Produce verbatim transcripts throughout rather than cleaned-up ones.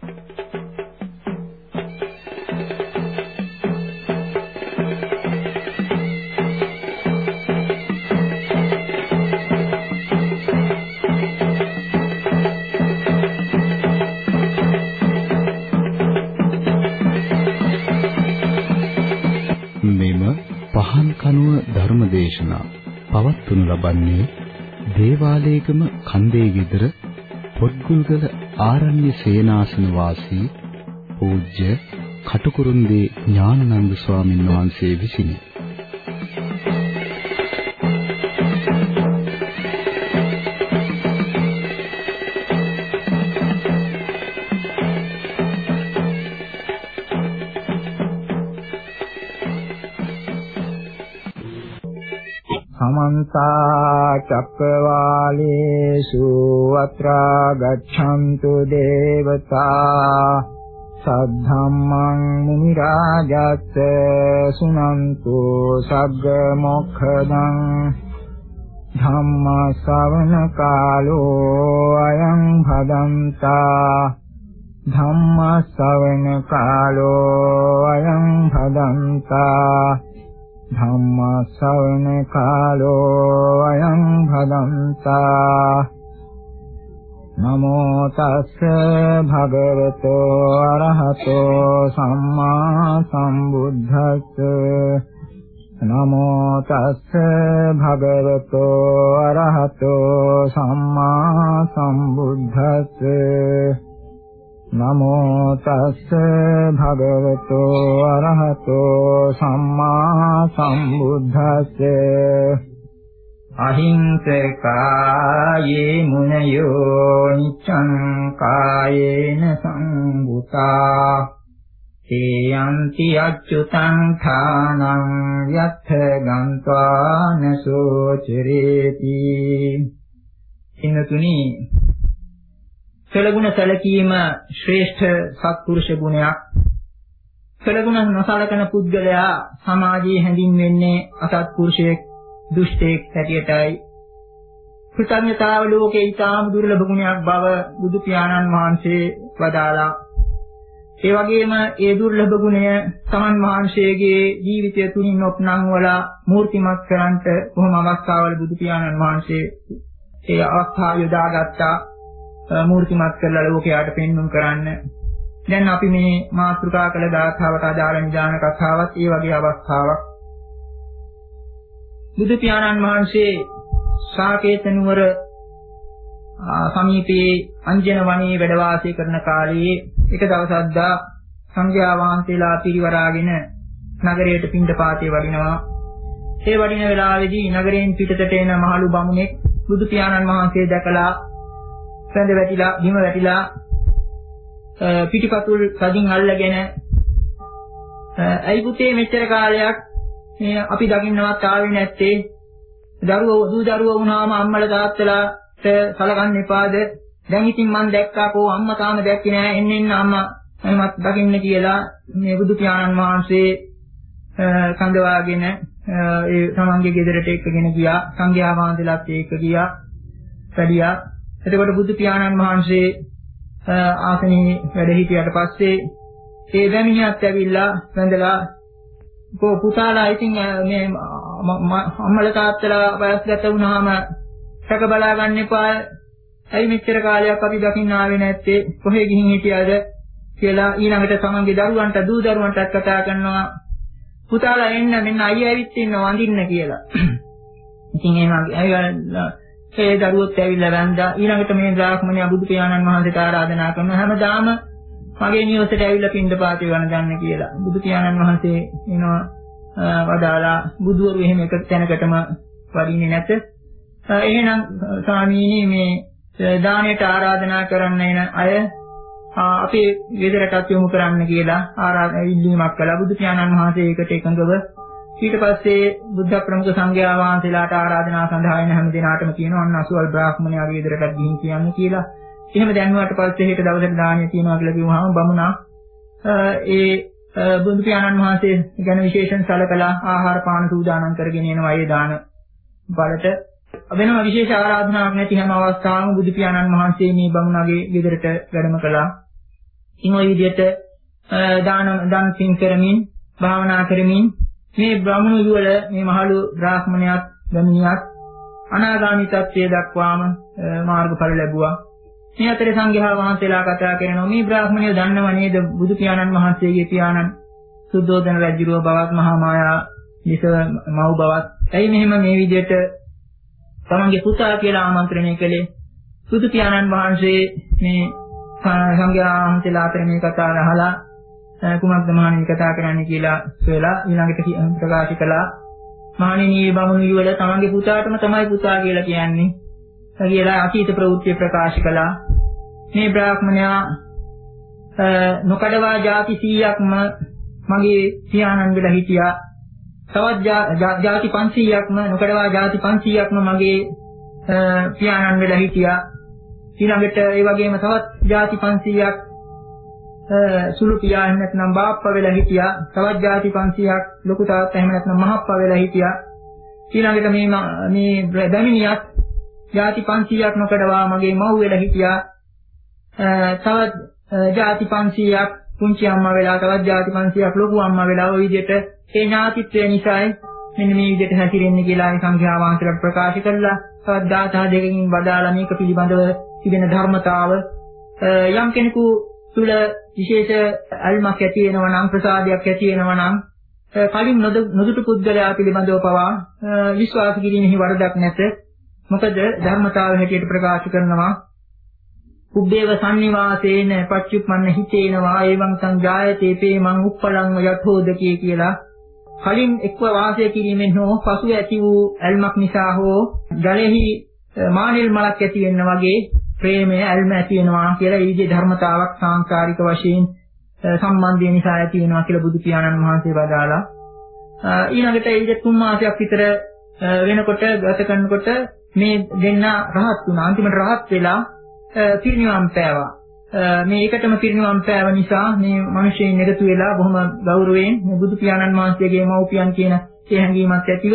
ධර්මදේශනා පවත්වනු ලබන්නේ දේවාලේගම කන්දේ ගෙදර පොත්ගුල්ගල ආරණ්‍ය සේනාසන වාසී පූජ්‍ය කටුකුරුන්දී ඥානানন্দ ස්වාමීන් වහන්සේ විසිනි. समन्ता चक्रवालेषु अत्रा गच्छन्तु देवता सद्धम्मं मुनिराजस्य सुनन्तु सग्गमोक्षदं धम्म श्रवण कालो अयं भदन्ता धम्म श्रवण कालो अयं भदन्ता धम्म श्रवण कालो अयं भदन्ता नमो तस्से भगवतो अरहतो सम्मा सम्बुद्धस्से नमो तस्से भगवतो अरहतो सम्मा सम्बुद्धस्से नमो तस्से भगवतो अरहतो सम्मा सम्बुद्धस्से अहिंसकाये मुनयो नित्यं कायेन संभूता ते यन्ति अच्युतं स्थानं यत्र गत्वा न शोचरेति හිනතුනි සලගුණ සැලකීම ශ්‍රේෂ්ඨ සත්පුරුෂ ගුණයක්. සලගුණ නොසලකන පුද්ගලයා සමාජයේ හැඳින්වෙන්නේ අසත්පුරුෂයෙක්, දුෂ්ටයෙක් හැටියටයි. කෘතඥතාව ලෝකේ ඊටාම දුර්ලභ ගුණයක් බව බුදු පියාණන් වහන්සේ වදාළා. ඒ වගේම ඒ දුර්ලභ ගුණය සමන් වහන්සේගේ ජීවිතය තුලින් ඔප්නම් වල මූර්තිමත් කරන්නට කොහොම අවස්ථාවල බුදු පියාණන් වහන්සේ ඒ අවස්ථාව යොදාගත්තා. මූර්තිමත් කරලා ලෝකයට පෙන්වුම් කරන්න. දැන් අපි මේ මාතෘකා කළ ගාථාවට අදාළ නිදාන කතාවත් ඒ වගේ අවස්ථාවක්. බුදු පියාණන් වහන්සේ ශාකේත නුවර සමීපයේ අංජන වනයේ වැඩ වාසය කරන කාලයේ එක දවසක් දා සංඝයා වහන්සේලා පිරිවරාගෙන නගරයට පිණ්ඩපාතේ වඩිනවා. ඒ වඩින වෙලාවේදී නගරයෙන් පිටතට එන මහලු බමුණෙක් බුදු පියාණන් වහන්සේ දැකලා සඳ වැටිලා බිම වැටිලා පිටිපතුල් සදින් අල්ලගෙන අයි පුතේ මෙච්චර කාලයක් මේ අපි දකින්නවත් ආවේ නැත්තේ දරුවෝ දූ දරුවෝ වුණාම අම්මලා තාත්තලාට සලකන්න එපාද දැන් ඉතින් මං දැක්කා කෝ අම්මා තාම දැක්කේ නෑ එන්න එන්න අම්මා මමත් දකින්න කියලා මේ බුදු පියාණන් වහන්සේ කඳවාගෙන ඒ තමන්ගේ ගෙදරට එක්කගෙන ගියා සංඝයා වහන්සේලාත් එක්ක ගියා වැඩියා. එතකොට බුදු පියාණන් වහන්සේ ආසනයේ වැඩ හිටියට පස්සේ ඒ වැමිනියත් ඇවිල්ලා වැඳලා කො පුතාලා ඉතින් මේ අම්මලා තාත්තලා වයස්ගත වුණාම සැක බලා ගන්න එපා. ඇයි මෙච්චර කාලයක් අපි දකින්න ආවේ නැත්තේ? කොහෙ ගිහින් හිටියද කියලා ඊළඟට තමන්ගේ දරුවන්ට දූ දරුවන්ටත් කතා කරනවා. පුතාලා එන්න මෙන්න අයියා ඇවිත් ඉන්නවා වඳින්න කියලා. ඉතින් එහෙම අයියා ඒ දරුවොත් ඇවිල්ලා වැන්දා. ඊළඟට මේ බ්‍රාහ්මණයා බුදු පියාණන් වහන්සේට ආරාධනා කරනවා හැමදාම මගේ නිවසේට ඇවිල්ලා පින්ඩපාතේ වළඳන්න කියලා. බුදු පියාණන් වහන්සේ එනවා වදාලා බුදුවරු එහෙම එක තැනකටම වඩින්නේ නැත. එහෙනම් ස්වාමීනි මේ දාණයට ආරාධනා කරන්න එන අය අපේ ගෙදරටත් යොමු කරන්න කියලා ආරාධනා ඉල්ලීමක් කළා. බුදු පියාණන් වහන්සේ ඒකට එකඟව ඊට පස්සේ බුද්ධ ප්‍රමුඛ සංඝයා වහන්සේලාට ආරාධනා සඳහා එන හැම දිනාටම කියනවා අන්න අසුවල් බ්‍රාහ්මණයාගේ ගෙදරටත් ගිහින් කියන්න කියලා. එහෙම දැන්නුවාට පස්සේ හෙට දවසට දාණය තියනවා කියලා කිව්වහම බමුණා ඒ බුදු පියාණන් වහන්සේ ගැන විශේෂයෙන් සැලකලා ආහාර පාන සූදානම් කරගෙන එනවා ඒ දාන බලට. වෙනම විශේෂ ආරාධනාවක් නැති හැම අවස්ථාවකම බුදු පියාණන් වහන්සේ මේ බමුණාගේ ගෙදරට වැඩම කළා. ඉතින් ওই විදිහට දාන දන් පින් කරමින් භාවනා කරමින් මේ බ්‍රාහ්මණ යුවල මේ මහලු බ්‍රාහ්මණයාත් ගමිනියත් අනාගාමී තත්ත්වයට දක්වාම මාර්ගඵල ලැබුවා. මේ අතරේ සංඝයා වහන්සේලා කතා කරනවා මේ බ්‍රාහ්මණය දන්නව නේද බුදු පියාණන් වහන්සේගේ පියාණන් සුද්ධෝදන රජුගේ බවත් මහා මායා විස මව් බවත්. එයි මෙහෙම මේ විදිහට තමන්ගේ පුතා කියලා ආමන්ත්‍රණය කළේ. බුදු පියාණන් වහන්සේ මේ සංඝයා වහන්සේලා අතර මේ කතාව අහලා කුමක්ද මහණෙනි කතා කරන්නේ කියලා සොයලා ඊළඟට ප්‍රකාශ කළා. මහණෙනි මේ බමුණු යුවල තමන්ගේ පුතාටම තමයි පුතා කියලා කියන්නේ. කියලා අතීත ප්‍රවෘත්ති ප්‍රකාශ කළා. මේ බ්‍රාහ්මණයා නොකඩවා ಜಾති සීයක්ම මගේ පියාණන් වෙලා හිටියා. තවත් ಜಾති පන්සීයක්ම නොකඩවා ಜಾති පන්සීයක්ම මගේ පියාණන් වෙලා හිටියා. ඊළඟට ඒ වගේම තවත් ಜಾති පන්සීයක් සුළු පියාණන් නැත්නම් බාප්පා වෙලා හිටියා. තවත් ಜಾති පන්සීයක් ලොකු තාත්තා එහෙම නැත්නම් මහප්පා වෙලා හිටියා. ඊළඟට මේ මේ දැමිනියක් ಜಾති පන්සීයක් නොකඩවා මගේ මව් වෙලා හිටියා. තවත් ಜಾති පන්සීයක් පුංචි අම්මා වෙලා තවත් ಜಾති පන්සීයක් ලොකු අම්මා වෙලා ওই විදිහට ඒ ඥාතිත්වය නිසායි මෙන්න මේ විදිහට හැසිරෙන්නේ කියලා ඒ සංඝයා වහන්සේලා ප්‍රකාශ කළා. තවත් ධාතා දෙකකින් වදාලා මේක පිළිබඳව තිබෙන ධර්මතාව යම් කෙනෙකු තුල විශේෂ අල්මක් ඇති වෙනවා නම් ප්‍රසාදයක් ඇති වෙනවා නම් කලින් නොදුටු පුද්ගලයා පිළිබඳව පවා විශ්වාස කිරීමෙහි වරදක් නැත. මොකද ධර්මතාව හැටියට ප්‍රකාශ කරනවා උබ්බේව සම්නිවාසේන පච්චුප්පන්න හිතේනවා එවං සංජායතේ පේමං උප්පලං යතෝදකී කියලා කලින් එක්ව වාසය කිරීමෙන් හෝ පසු ඇති වූ ඇල්මක් නිසා හෝ ජලෙහි මානෙල් මලක් ඇති වෙන්න වගේ ප්‍රේමය ඇල්ම ඇති වෙනවා කියලා ඒ විදිහේ ධර්මතාවක් සාංකාරික වශයෙන් සම්බන්ධය නිසා ඇති වෙනවා කියලා බුදු පියාණන් වහන්සේ වදාලා. ඊළඟට ඒ විදිහ තුන් මාසයක් විතර වෙනකොට ගත කරනකොට මේ දෙන්න රහත් වුණා. අන්තිමට රහත් වෙලා පිරිනිවන් පෑවා. මේ එකටම පිරිනිවන් පෑව නිසා මේ මිනිස්සුන් එකතු වෙලා බොහොම ගෞරවයෙන් මේ බුදු පියාණන් වහන්සේගේ මව්පියන් කියන ඒ හැඟීමත් ඇතිව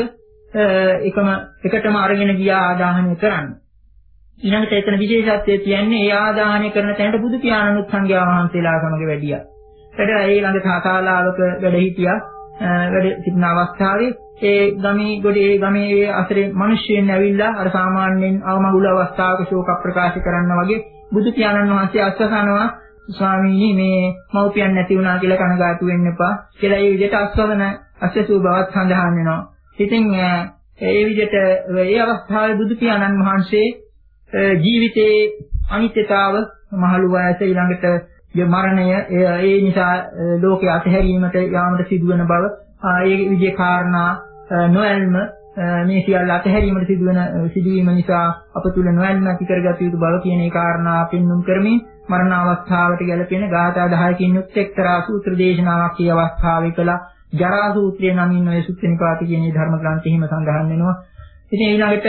එකම එකටම අරගෙන ගියා ආදාහනය කරන්න. ඊළඟට එතන විශේෂත්වය කියන්නේ ඒ ආදාහනය කරන තැනට බුදු පියාණන් සංඝයා වහන්සේලා සමග වැඩියා. වැඩලා ඒ ළඟ තාතාලාවක වැඩ හිටියා. වැඩ සිටින අවස්ථාවේ ඒ ගමේ ගොඩේ ගමේ අතරේ මිනිස්සුන් ඇවිල්ලා අර සාමාන්‍යයෙන් අවමගුල අවස්ථාවක ශෝක ප්‍රකාශ කරන්න වගේ බුදු පියාණන් වහන්සේ අස්වසනවා ස්වාමීනි මේ මව්පියන් නැති වුණා කියලා කනගාටු වෙන්න එපා කියලා ඒ විදිහට අස්වසන අස්සසු බවත් සඳහන් වෙනවා. ඉතින් ඒ විදිහට ඒ අවස්ථාවේ බුදු පියාණන් වහන්සේ ජීවිතයේ අනිත්‍යතාව මහලු වයස ඊළඟට මරණය ඒ නිසා ලෝකයේ අතහැරීමට යාමට සිදුවන බව ඒ විදිහේ කාරණා නොඇල්ම මේ සියල්ල අතහැරීමට සිදුවන සිදුවීම නිසා අප තුල නොඇල්ම ඇති කරගත යුතු බව කියන ඒ කාරණා පෙන්눔 කරමින් මරණ අවස්ථාවට ගැලපෙන ගාථා දහයකින් යුක්ත එක්තරා සූත්‍ර දේශනාවක් මේ අවස්ථාවේ කළා. ජරා සූත්‍රය නමින් ඔය සුත්තිනිපාත කියන මේ ධර්ම ග්‍රන්ථෙහිම සඳහන් වෙනවා. ඉතින් ඊළඟට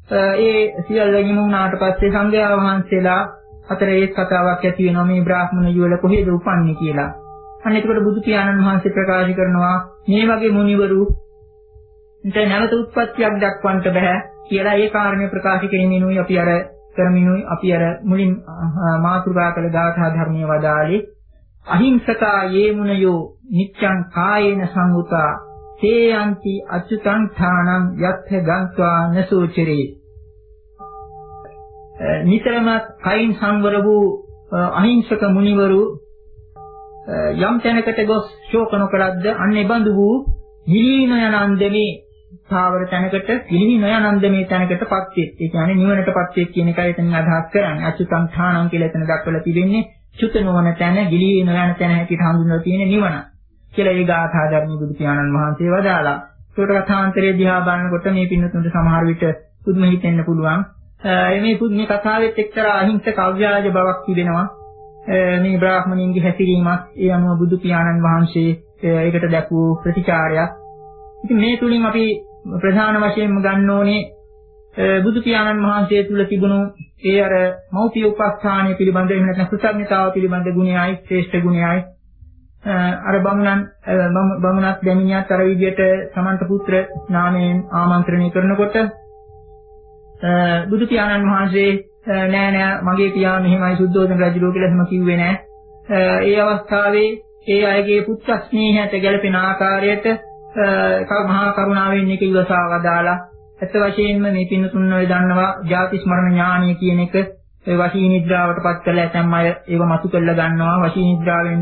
ඒ සියල්ල ගිමුණාට පස්සේ සංඝයා වහන්සේලා අතර ඒ කතාවක් ඇති වෙනවා මේ බ්‍රාහ්මණ යුවල කොහෙද උපන්නේ කියලා. අන්න එතකොට බුදු පියාණන් වහන්සේ ප්‍රකාශ කරනවා මේ වගේ මුනිවරුන්ට නැවත උත්පත්තියක් දක්වන්නට බෑ කියලා ඒ කාරණේ ප්‍රකාශ කිරීමෙනුයි අපි අර කරමිනුයි අපි අර මුලින් මාතෘකා කළ ගාථා ධර්මයේ වදාළේ අහිංසකා යේමුනයෝ නිච්ඡං කායේන සංඋතා තේ යන්ති අච්චුතං ථානං යත්ථ ගං්වා නසෝචරේ. නිතරම කයින් සංවර වූ අහිංසක මුනිවරු යම් තැනකට ගොස් ශෝක නොකරද්ද අන්නේ බඳු වූ නිලීන යනන්දමේ සාවර තැනකට නිලීන යනන්දමේ තැනකටපත් වෙත්. ඒ කියන්නේ නිවනටපත් වෙත් කියන එකයි එතනින් අදහස් කරන්නේ. අච්චුතං ථානං කියලා එතන දක්වලා තිබෙන්නේ චුත නොවන තැන, ගිලීන යන තැන හැටියට හඳුන්වලා තියෙන නිවන කියලා ඒ ගාථා ධර්ම බුදු පියාණන් වහන්සේ වදාලා. ඒකට කථාන්තරයේ දිහා බලනකොට මේ පින්නතුන්ට සමහර විට පුදුම හිතෙන්න පුළුවන්. මේ පුදුම කතාවෙත් එක්තරා අහිංසක අව්‍යාජ බවක් තිබෙනවා. මේ බ්‍රාහ්මණයින්ගේ හැසිරීමක් ඒ අනුව බුදු පියාණන් වහන්සේ ඒකට දක්වූ ප්‍රතිචාරයක්. ඉතින් මේ තුලින් අපි ප්‍රධාන වශයෙන්ම ගන්න ඕනේ බුදු පියාණන් වහන්සේ තුල තිබුණු ඒ අර මෞපිය උපස්ථානය පිළිබඳ එහෙම නැත්නම් කෘතඥතාව පිළිබඳ ගුණයයි ශ්‍රේෂ්ඨ ගුණයයි අර බමුණන් බමුණත් දෙමිනියත් අර විදියට සමන්ත පුත්‍ර නාමයෙන් ආමන්ත්‍රණය කරනකොට බුදු පියාණන් වහන්සේ නෑ නෑ මගේ පියා මෙහෙමයි සුද්ධෝදන රජුලෝ කියලා එහෙම කිව්වේ නෑ. ඒ අවස්ථාවේ ඒ අයගේ පුත්‍ර ස්නේහයට ගැළපෙන ආකාරයට මහා කරුණාවෙන් එක ඉවසා වදාලා ඇත්ත වශයෙන්ම මේ පින්නතුන් ඔය දන්නවා ජාති ස්මරණ ඥානය කියන එක වශී නිද්‍රාවටපත් කරලා ඇතැම් අය ඒව මතු කරලා ගන්නවා. වශී නිද්‍රාවෙන්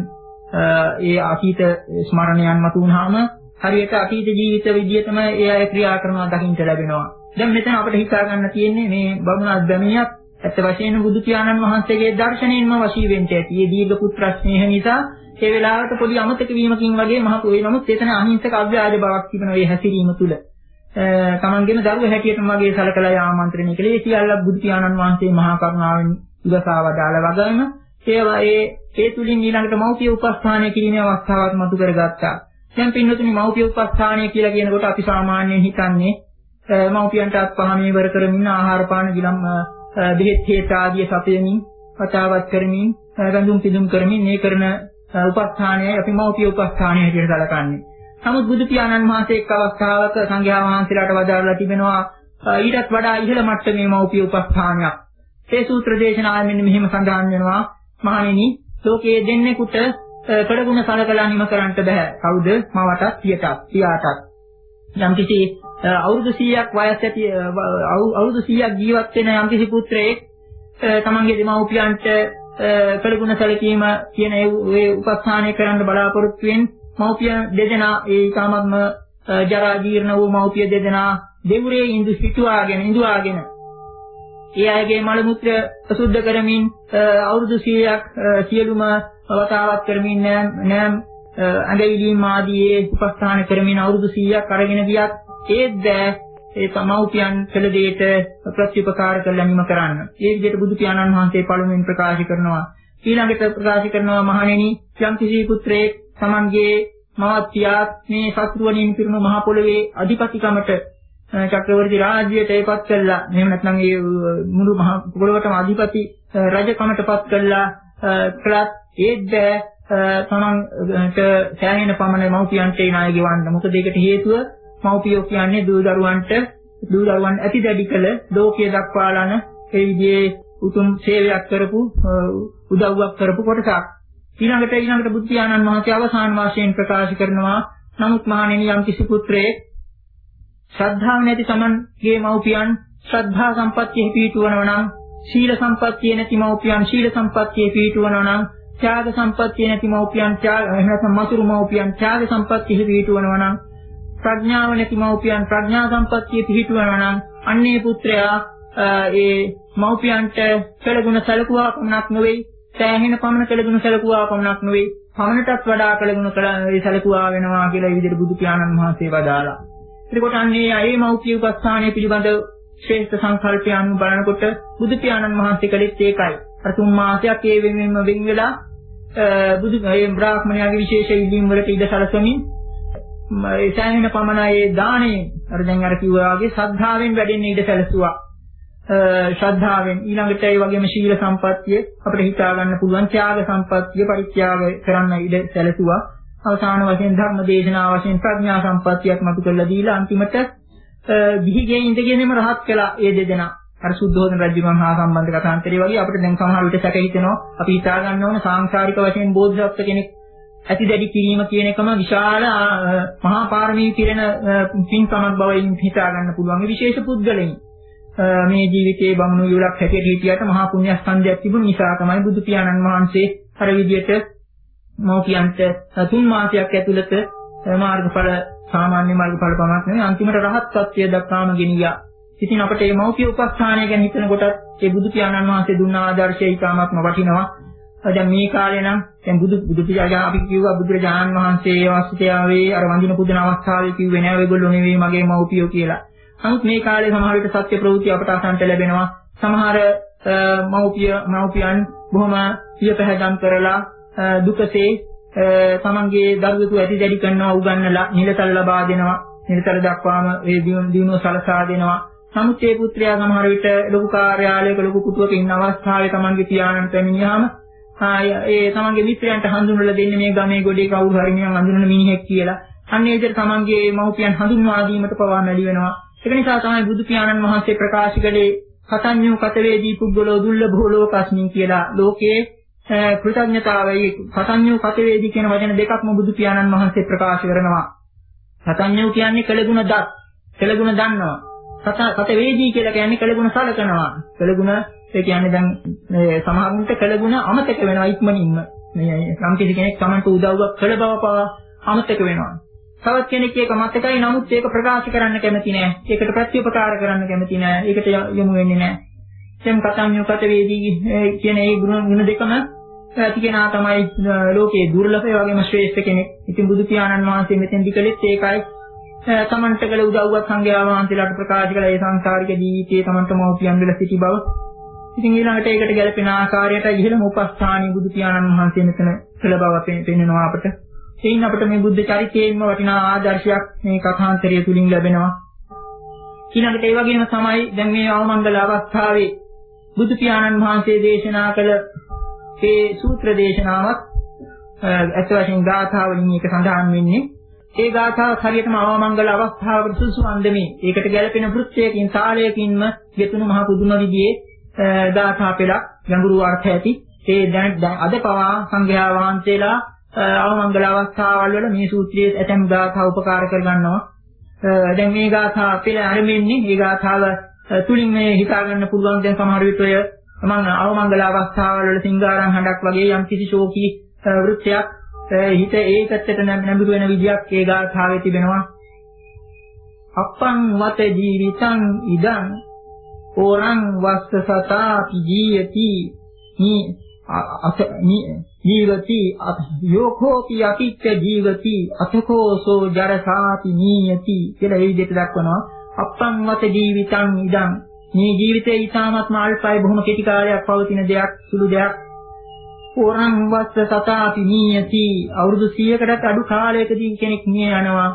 ඒ අතීත ස්මරණයන් මතු වුනහම හරියට අතීත ජීවිත විදියටම ඒ අය ක්‍රියා කරනවා දකින්න ලැබෙනවා. දැන් මෙතන අපිට හිතා ගන්න තියෙන්නේ මේ බමුණා ධමියක් ඇත්ත වශයෙන්ම බුදු පියාණන් වහන්සේගේ දර්ශනයෙන්ම වශී වෙන්න ඇති. මේ දීර්ඝ පුත්‍ර ස්නේහ නිසා ඒ වෙලාවට පොඩි අමතක වීමකින් වගේ මහ පොයි නමුත් එතන අහිංසක අව්‍යාජ බවක් තිබෙන මේ හැසිරීම තුල තමන්ගේම දරුව හැටියටම වගේ සලකලා ආමන්ත්‍රණය කළේ. ඒ සියල්ල බුදු පියාණන් වහන්සේ මහා කරුණාවෙන් ඉවසා වදාළ වගේම ඒවා ඒ ඒ තුලින් ඊළඟට මෞපිය උපස්ථානය කිරීමේ අවස්ථාවක් මතු කරගත්තා. දැන් පින්නතුනි මෞපිය උපස්ථානය කියලා කියනකොට අපි සාමාන්‍යයෙන් හිතන්නේ මෞපියන්ට අත්පහම ඉවර කරමින් ආහාර පාන ගිලම් බෙහෙත් හේත ආදිය සපයමින් කතාවත් කරමින් රඳුම් පිදුම් කරමින් මේ කරන උපස්ථානයයි අපි මෞපිය උපස්ථානය හැටියට සැලකන්නේ. නමුත් බුදු පියාණන් වහන්සේ එක් අවස්ථාවක සංඝයා වහන්සේලාට වදාරලා තිබෙනවා ඊටත් වඩා ඉහළ මට්ටමේ මෞපිය උපස්ථානයක්. ඒ සූත්‍ර දේශනාවෙන් මෙන්න මෙහිම සඳහන් වෙනවා මහණෙනි ලෝකයේ දෙන්නෙකුට කඩගුණ සලකලා නිම කරන්නට බෑ. කවුද? මවටත් පියටත් පියාටත්. යම්කිසි අවුරුදු සීයක් වයස ඇති අවුරුදු සීයක් ජීවත් වෙන යම්කිසි පුත්‍රයෙක් තමන්ගේ දෙමව්පියන්ට කඩගුණ සැලකීම කියන ඒ උපස්ථානය කරන්න බලාපොරොත්තු වෙන මව්පිය දෙදෙනා ඒ තාමත්ම ජරා ජීර්ණ වූ මව්පිය දෙදෙනා දෙවුරේ ඉඳු සිටුවාගෙන ඉඳුවාගෙන ඒ අයගේ මල මුත්‍ර සුද්ධ කරමින් අවුරුදු සීයක් සියලුම වතාවත් කරමින් නෑම් අඟවිලීම් ආදී උපස්ථාන කරමින් අවුරුදු සීයක් අරගෙන ගියත් ඒත් ඒ තමව්පියන් කළ දෙයට ප්‍රතිඋපකාර කළ නිම කරන්න. ඒ විදිහට බුදු පියාණන් වහන්සේ පළමුවෙන් ප්‍රකාශ කරනවා. ඊළඟට ප්‍රකාශ කරනවා මහණෙනි යම් කිසි පුත්‍රයෙක් තමන්ගේ මවත් පියාත් මේ සත්‍රුවණින් පිරුණු මහ පොළවේ අධිපතිකමට චක්‍රවර්ති රාජ්‍යයට ඒපත් කළා. එහෙම නැත්නම් ඒ මුළු මහ පොළොවටම අධිපති රජකමටපත් කළා කළත් ඒත් තමන්ට සෑහෙන පමණ මව්පියන්ට ඒ ණය ගෙවන්න. මොකද ඒකට හේතුව මව්පියෝ කියන්නේ දූ දරුවන්ට දූ දරුවන් ඇති දැඩි කළ ලෝකයේ දක්වාලන ඒ විදිහේ උතුම් සේවයක් කරපු උදව්වක් කරපු කොටසක්. ඊළඟට ඊළඟට බුදු පියාණන් වහන්සේ අවසාන වශයෙන් ප්‍රකාශ කරනවා නමුත් මහණෙනි යම් කිසි පුත්‍රයෙක් ශ්‍රද්ධාව නැති තමන්ගේ මව්පියන් ශ්‍රද්ධා සම්පත්තියෙහි පිහිටුවනවා නම් සීල සම්පත්තිය නැති මව්පියන් සීල සම්පත්තියෙහි පිහිටුවනවා නම් ත්‍යාග සම්පත්තිය නැති මව්පියන් ත්‍යාග එහෙම නැත්නම් මසුරු මව්පියන් ත්‍යාග සම්පත්තියෙහි පිහිටුවනවා නම් ප්‍රඥාව නැති මව්පියන් ප්‍රඥා සම්පත්තියෙහි පිහිටුවනවා නම් අන්නේ පුත්‍රයා ඒ මව්පියන්ට කළගුණ සැලකුවා පමණක් නෙවෙයි සෑහෙන පමණ කළගුණ සැලකුවා පමණක් නෙවෙයි පමණටත් වඩා කළගුණ සැලකුවා වෙනවා කියලා මේ විදිහට බුදු පියාණන් වහන්සේ වදාලා. එතකොට අන්නේ අයේ මෞපිය උපස්ථානයේ පිළිබඳ ශ්‍රේෂ්ඨ සංකල්පය අනුව බලනකොට බුදු පියාණන් වහන්සේ කළෙත් ඒකයි. අර තුන් මාසයක් ඒ වෙනුවෙන්ම වෙන් වෙලා බුදු මේ බ්‍රාහ්මණයාගේ විශේෂ ඉදීම් වලට ඉඩ සැලසමින් ඒ සෑහෙන පමණ ඒ දාණයෙන් අර දැන් අර කිව්වා වගේ ශ්‍රද්ධාවෙන් වැඩෙන්න ඉඩ සැලසුවා. ශ්‍රද්ධාවෙන් ඊළඟට ඒ වගේම ශීල සම්පත්තිය අපිට හිතා ගන්න පුළුවන් ත්‍යාග සම්පත්තිය පරිත්‍යාග කරන්න ඉඩ සැලසුවා. අවසාන වශයෙන් ධර්ම දේශනා වශයෙන් ප්‍රඥා සම්පත්තියක් මතු කරලා දීලා අන්තිමට ගිහිගේ ඉඳගෙනම රහත් කළා ඒ දෙදෙනා. අර සුද්ධෝදන රජුන් හා සම්බන්ධ කතාන්තරය වගේ අපිට දැන් සමහර විට සැක හිතෙනවා අපි හිතා ගන්න ඕන සාංශාරික වශයෙන් බෝධිසත්ව කෙනෙක් ඇති දැඩි කිරීම කියන එකම විශාල මහා පාරමී පිරෙන පින්කමක් බවයින් හිතා ගන්න පුළුවන්. මේ විශේෂ පුද්ගලයන් මේ ජීවිතයේ බමුණු යුලක් හැටියට හිටියට මහා පුණ්‍ය ස්කන්ධයක් තිබුණ නිසා තමයි බුදු පියාණන් වහන්සේ අර විදියට මෞපියන්ට තුන් මාසයක් ඇතුළත මාර්ගඵල සාමාන්‍ය මාර්ගඵල පමණක් නෙවෙයි අන්තිමට රහත් ත්වය දක්වාම ගෙනියා. ඉතින් අපිට මේ මෞපිය උපස්ථානය ගැන හිතනකොට ඒ බුදු පියාණන් වහන්සේ දුන්න ආදර්ශය ඉතාමත්ම වටිනවා. දැන් මේ කාලේ නම් දැන් බුදු බුදු පියාණන් අපි කිව්වා බුදුරජාණන් වහන්සේ අවස්ථාවේ අර වඳින පුදන අවස්ථාවේ කිව්වේ නෑ ඔයගොල්ලෝ නෙවෙයි මගේ මෞපියෝ කියලා. නමුත් මේ කාලේ සමහර විට සත්‍ය ප්‍රවෘත්ති අපට අසන්නට ලැබෙනවා. සමහර මෞපිය මෞපියන් බොහොම සිය පැහැදම් කරලා දුකසේ තමන්ගේ දරුවෙකු ඇති දැඩි කරනවා උගන්නලා නිලතල ලබා දෙනවා. නිලතල දක්වාම ඒ දිනුව සලසා දෙනවා. නමුත් ඒ පුත්‍රයා සමහර විට ලොකු කාර්යාලයක ලොකු කුටුවක ඉන්න අවස්ථාවේ තමන්ගේ පියාණන් පැමිණියාම ඒ තමන්ගේ මිත්‍රයන්ට හඳුන්වලා දෙන්නේ මේ ගමේ ගොඩේ කවුරු හරි නිකන් හඳුනන මිනිහෙක් කියලා. අන්න ඒ විදිහට තමන්ගේ මව්පියන් හඳුන්වා දීමට පවා මැලි වෙනවා. ඒක නිසා තමයි බුදු පියාණන් වහන්සේ ප්‍රකාශ කළේ කතඤ්ඤෝ කතවේදී පුද්ගලෝ දුර්ලභෝ ලෝකස්මින් කියලා. ලෝකයේ කෘතඥතාවයි කතඤ්ඤෝ කතවේදී කියන වචන දෙකක්ම බුදු පියාණන් වහන්සේ ප්‍රකාශ කරනවා. කතඤ්ඤෝ කියන්නේ කළගුණ දත්, කළගුණ දන්නවා. කත කතවේදී කියලා කියන්නේ කළගුණ සලකනවා. කළගුණ ඒ කියන්නේ දැන් මේ සමහරුන්ට කළගුණ අමතක වෙනවා ඉක්මනින්ම. මේ යම් කිසි කෙනෙක් Tamanට උදව්වක් කළ බව පවා අමතක වෙනවා. තවත් කෙනෙක් ඒක මතකයි නමුත් ඒක ප්‍රකාශ කරන්න කැමති නෑ. ඒකට ප්‍රත්‍යුපකාර කරන්න කැමති නෑ. ඒකට යොමු වෙන්නේ නෑ. දැන් කතඤ්ඤෝ කතවේදී කියන මේ ගුණ දෙකම ඇති කෙනා තමයි ලෝකයේ දුර්ලභය වගේම ශ්‍රේෂ්ඨ කෙනෙක්. ඉතින් බුදු පියාණන් වහන්සේ මෙතෙන්දි කළෙත් ඒකයි. තමන්ට කළ උදව්වක් සංඝයා වහන්සේලාට ප්‍රකාශ කළ ඒ සංසාරික ජීවිතයේ තමන්ට මෞපියන් වෙලා සිටි බව. ඉතින් ඊළඟට ඒකට ගැලපෙන ආකාරයට ඉහළම උපස්ථානීය බුදු පියාණන් වහන්සේ මෙතන කළ බව පෙන්වනවා අපට. එයින් අපට මේ බුද්ධ චරිතයෙන්ම වටිනා ආදර්ශයක් මේ කථාන්තරය තුලින් ලැබෙනවා. ඊළඟට ඒ වගේම තමයි දැන් මේ අවමංගල අවස්ථාවේ බුදු පියාණන් වහන්සේ දේශනා කළ ඒ සූත්‍ර දේශනාවක් අත් වශයෙන් ගාථා වලින් එක සඳහන් වෙන්නේ. ඒ ගාථාව හරියටම අවමංගල අවස්ථාවකට සුසු අන්දමේ ඒකට ගැලපෙන වෘත්තයකින් තාලයකින්ම යෙතුණු මහ පුදුම විදියේ ගාථා පෙළක් ගැඹුරු අර්ථ ඇති. ඒ දැන් අද පවා සංඝයා වහන්සේලා අවමංගල අවස්ථාවල් වල මේ සූත්‍රයේ ඇතැම් ගාථා උපකාර කර ගන්නවා. දැන් මේ ගාථා පෙළ ආරම්භෙන්නේ මේ ගාථාව තුලින් මේ හිතා ගන්න පුළුවන් දැන් සමහර විට ඔය මම අවමංගල අවස්ථාවල් වල සිංගාරම් හඬක් වගේ යම් කිසි ශෝකී වෘත්තයක් හිත ඒකත්තට නැඹුරු වෙන විදියක් ඒ ගාථාවේ තිබෙනවා. අප්පං වත ජීවිතං ඉදං ඕරං වස්ස සතාපි ජීයති නී ජීවති යෝකෝපි අතිච්ච ජීවති අතකෝසෝ ජරසාති නීයති කියලා ඒ විදිහට දක්වනවා. අප්පං වත ජීවිතං ඉදං මේ ජීවිතේ ඊටාත්ම අල්පයි බොහොම කෙටි කාලයක් පවතින දෙයක් සුළු දෙයක්. ඕරං වස්ස සතාපි නීයති අවුරුදු සීයකටත් අඩු කාලයකදී කෙනෙක් මිය යනවා.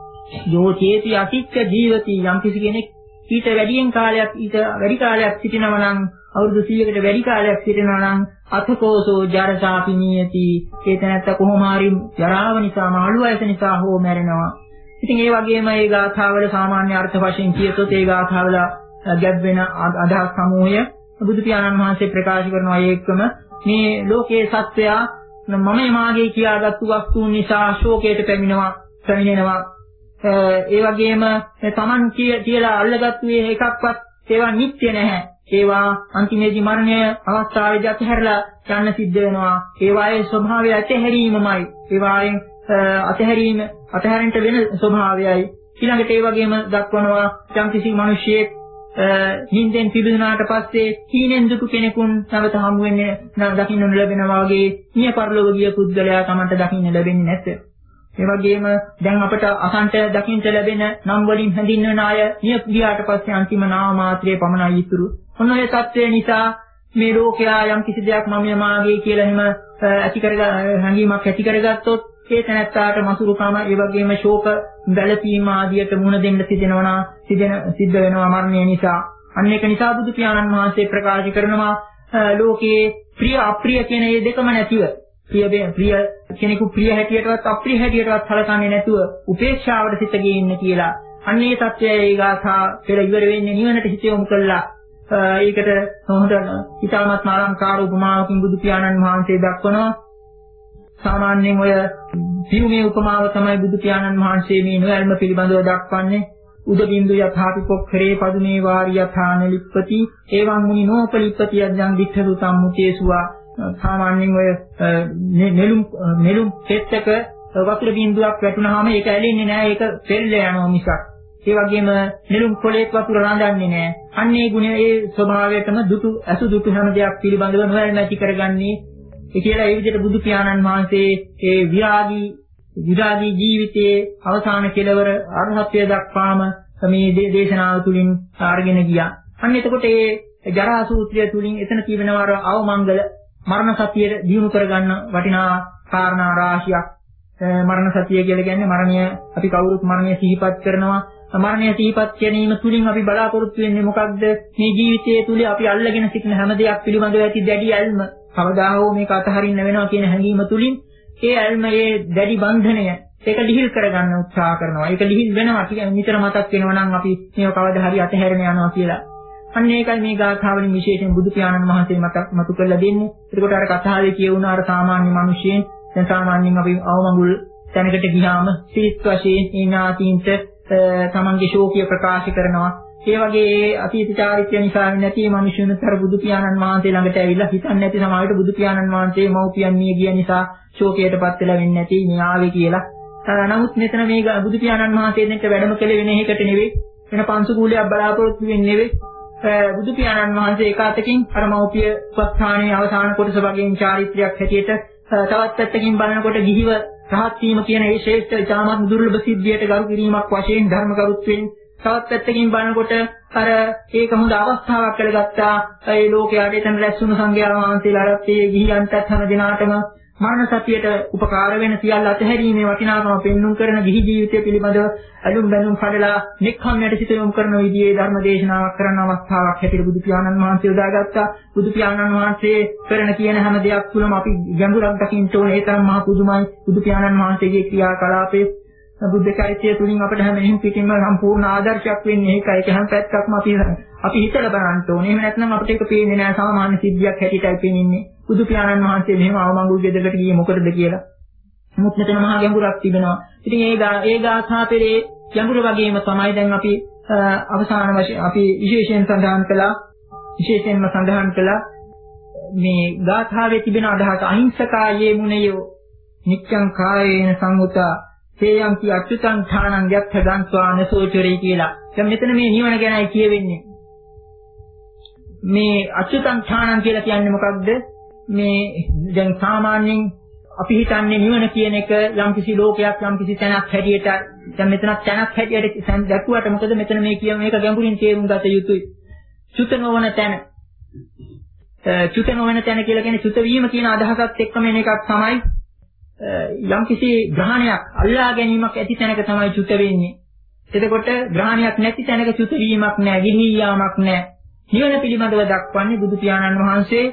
යෝචේති අතිච්ච ජීවති යම් කිසි කෙනෙක් ඊට වැඩියෙන් කාලයක් ඊට වැඩි කාලයක් සිටිනවා නම් අවුරුදු සීයකට වැඩි කාලයක් සිටිනවා නම් අතකෝසෝ ජරසාපි නීයති ඒ තැනත්ත කොහොම හරි ජරාව නිසා මාළු වයස නිසා හෝ මැරෙනවා. ඉතින් ඒ වගේම මේ ගාථාවල සාමාන්‍ය අර්ථ වශයෙන් කියතොත් ඒ ගාථාවල ගැබ් වෙන අදහස් සමූහය බුදු පියාණන් වහන්සේ ප්‍රකාශ කරනවා. ඒකම මේ ලෝකයේ සත්වයා මම මාගේ කියාගත්තු වස්තුන් නිසා ශෝකයට පැමිණෙනවා පැමිණෙනවා. ඒ වගේම තමන් කියලා අල්ලගත්තු එකක්වත් ඒවා නිත්‍ය නැහැ. ඒවා අන්තිමේදී මරණය අවස්ථාවේදී අතහැරලා යන්න සිද්ධ වෙනවා. ඒවායේ ස්වභාවය අතහැරීමමයි. ඒවායෙන් අතහැරීම අතහැරෙන්න වෙන ස්වභාවයයි. ඊළඟට ඒ වගේම දක්වනවා යම් කිසි මිනිසියෙක් නිින්දෙන් පිබිදුනාට පස්සේ හීනෙන් දුටු කෙනෙකුන් නැවත හමු වෙන්නේ දකින්න ලැබෙනවා වගේ මිය පරලොව ගිය පුද්ගලයා Tamanට දකින්න ලැබෙන්නේ නැත. ඒ වගේම දැන් අපට අසන්ට දකින්න ලැබෙන නම් වලින් හැඳින්වෙන අය මිය ගියාට පස්සේ අන්තිම නාම මාත්‍රයේ පමණයි ඉතුරු. ඔන්න ඔය தත්ත්වය නිසා මේ ලෝකයා යම් කිසි දෙයක් මම මාගේ කියලා එහෙම ඇති කරග හැඟීමක් ඇති කරගත්තොත් ඒ තැනත්තාට මසුරුකම ඒ වගේම ශෝක බැලපීම ආදියට මුහුණ දෙන්න සිදෙනවා සිදෙන සිද්ධ වෙනවා මරණය නිසා. අන්න ඒක නිසා බුදු පියාණන් වහන්සේ ප්‍රකාශ කරනවා ලෝකයේ ප්‍රිය අප්‍රිය කියන මේ දෙකම නැතිව ප්‍රිය ප්‍රිය කෙනෙකු ප්‍රිය හැටියටවත් අප්‍රිය හැටියටවත් සැලකන්නේ නැතුව උපේක්ෂාවට සිත ගේන්න කියලා. අන්න ඒ தත්ත්වය ඒ ගාථා පෙර ඉවර වෙන්නේ නිවනට හිත යොමු කළා. ඒකට හොඳ ඊටමත් අලංකාර උපමාවකින් බුදු පියාණන් වහන්සේ දක්වනවා. සාමාන්‍යයෙන් ඔය පිරුමේ උපමාව තමයි බුදු පියාණන් වහන්සේ මේ නොයල්ම පිළිබඳව දක්වන්නේ. උද බින්දු යථාපි පොක්ඛරේ පදුනේ වාරි යථාන ලිප්පති එවං මුනි නෝපලිප්පති යද්දං විත්තරු සම්මුතේසුවා. සාමාන්‍යයෙන් ඔය නෙළුම් නෙළුම් පෙත්තක වතුර බින්දුවක් වැටුනහම ඒක ඇලෙන්නේ නැහැ, ඒක පෙරලා යනවා මිසක්. ඒ වගේම නෙළුම් කොළේක වතුර රඳන්නේ නැහැ. අන්නේ ගුණය ඒ ස්වභාවයටම දුටු අසු දුටු හැම දෙයක් පිළිබඳව නොයල්ම ඇති කරගන්නේ. ඒ කියලා ඒ විදිහට බුදු පියාණන් වහන්සේ ඒ විරාගී විරාගී ජීවිතයේ අවසාන කෙලවර අරහත්ත්වයට දක්වාම මේ දේශනාව තුලින් අරගෙන ගියා. අන්න එතකොට මේ ජරා සූත්‍රය තුලින් එතන කියවෙනවා අවමංගල මරණ සතියේ දිනු කරගන්න වටිනා කාරණා රාශියක්. මරණ සතිය කියලා කියන්නේ මරණය අපි කවුරුත් මරණය සිහිපත් කරනවා. මරණය සිහිපත් කිරීම තුලින් අපි බලාපොරොත්තු වෙන්නේ මොකක්ද? මේ ජීවිතයේ තුල අපි අල්ලගෙන සිටින හැම දෙයක් පිළිබඳව ඇති දැඩි ඇල්ම කවදා හෝ මේක අතහරින්න වෙනවා කියන හැඟීම තුලින් ඒ ඇල්ම ඒ දැඩි බන්ධනය ඒක ලිහිල් කරගන්න උත්සාහ කරනවා. ඒක ලිහිල් වෙනවා කියන්නේ නිතර මතක් වෙනවා නම් අපි මේව කවදා හරි අතහැරෙන යනවා කියලා. අන්න ඒකයි මේ ගාථාවලින් විශේෂයෙන් බුදු පියාණන් වහන්සේ මතක් මතු කරලා දෙන්නේ. ඒකට අර කතාවේ කියවුණ අර සාමාන්‍ය මිනිස්සෙන් දැන් සාමාන්‍යයෙන් අපි අවමඟුල් තැනකට ගියාම සිරිත් වශයෙන් ඒ ඥාතීන්ට තමන්ගේ ශෝකය ප්‍රකාශ කරනවා. ඒ වගේ අතීත චාරිත්‍රය නිසා නැති මිනිසුන්තර බුදු පියාණන් වහන්සේ ළඟට ඇවිල්ලා හිතන්නේ නැති සමාජයට බුදු පියාණන් වහන්සේ මව්පියන් මිය ගිය නිසා ශෝකයටපත් වෙලා වෙන්නේ නැති මේ ආවේ කියලා. නමුත් මෙතන මේ බුදු පියාණන් වහන්සේ දෙන්නට වැඩම කළේ වෙන එකකට නෙවෙයි. වෙන පංසු කූලයක් බලාපොරොත්තු වෙන්නේ නෙවෙයි. බුදු පියාණන් වහන්සේ එක අතකින් අර මව්පිය උපස්ථානයේ අවසාන කොටස වගේ චාරිත්‍රයක් හැටියට තවත් පැත්තකින් බලනකොට ගිහිව රහත් වීම කියන ඒ ශ්‍රේෂ්ඨ ඉතාමත් දුර්ලභ සිද්ධියට ගරු කිරීමක් වශයෙන් ධර්ම කරුත්වයෙන් තවත් පැත්තකින් බලනකොට අර ඒක හොඳ අවස්ථාවක් කරගත්තා. ඒ ලෝකයට එතන රැස්වුණු සංඝයා වහන්සේලාට ඒ ගිහියන්ටත් හැම දිනාටම මරණ සතියට උපකාර වෙන සියල්ල අතහැරීමේ වටිනාකම පෙන්වුම් කරන ගිහි ජීවිතය පිළිබඳව අලුම් බැලුම් කඩලා නික්ඛම්මයට සිත යොමු කරන විදිහේ ධර්ම දේශනාවක් කරන අවස්ථාවක් හැටියට බුදු පියාණන් වහන්සේ උදාගත්තා. බුදු පියාණන් වහන්සේ කරන කියන හැම දෙයක් තුළම අපි ගැඹුරක් දකින්න ඕනේ. ඒ තරම් මහ පුදුමයි බුදු පියාණන් වහන්සේගේ ක්‍රියාකලාපේ. බුද්ධ චරිතය තුලින් අපිට හැම වෙලෙම පිටින්ම සම්පූර්ණ ආදර්ශයක් වෙන්නේ ඒකයි. ඒක හැම පැත්තක්ම අපි අපි හිතලා බලන්න ඕනේ. එහෙම නැත්නම් අපිට ඒක පේන්නේ නැහැ සාමාන්‍ය සිද්ධියක් හැටියටයි පේන්නේ. බුදු පියාණන් වහන්සේ මෙහෙම අවමඟුල් ගෙදරකට ගියේ මොකටද කියලා. නමුත් මෙතන මහා ගැඹුරක් තිබෙනවා. ඉතින් ඒ ඒ ගාථා පෙරේ ගැඹුර වගේම තමයි දැන් අපි අවසාන වශයෙන් අපි විශේෂයෙන් සඳහන් කළා විශේෂයෙන්ම සඳහන් කළා මේ ගාථාවේ තිබෙන අදහස අහිංසකායේ මුනයෝ නිච්ඡං කායේන සංඋතා තේයන්ති අච්චුතං ඨානං යක්ඛදන්ස්වා නසෝචරේ කියලා. දැන් මෙතන මේ නිවන ගැනයි කියවෙන්නේ. මේ අච්චුතං ඨානං කියලා කියන්නේ මොකක්ද? මේ දැන් සාමාන්‍යයෙන් අපි හිතන්නේ නිවන කියන එක යම්කිසි ලෝකයක් යම්කිසි තැනක් හැටියට දැන් මෙතන තැනක් හැටියට දැක්ුවට මොකද මෙතන මේ කියන මේක ගැඹුරින් තේරුම් ගත යුතුයි. චුත නොවන තැන. චුත නොවන තැන කියලා කියන්නේ චුත වීම කියන අදහසත් එක්කම එන එකක් තමයි. යම්කිසි ග්‍රහණයක් අල්ලා ගැනීමක් ඇති තැනක තමයි චුත වෙන්නේ. එතකොට ග්‍රහණයක් නැති තැනක චුත වීමක් නැහැ, ගිනී යාමක් නැහැ. නිවන පිළිබඳව දක්වන්නේ බුදු පියාණන් වහන්සේ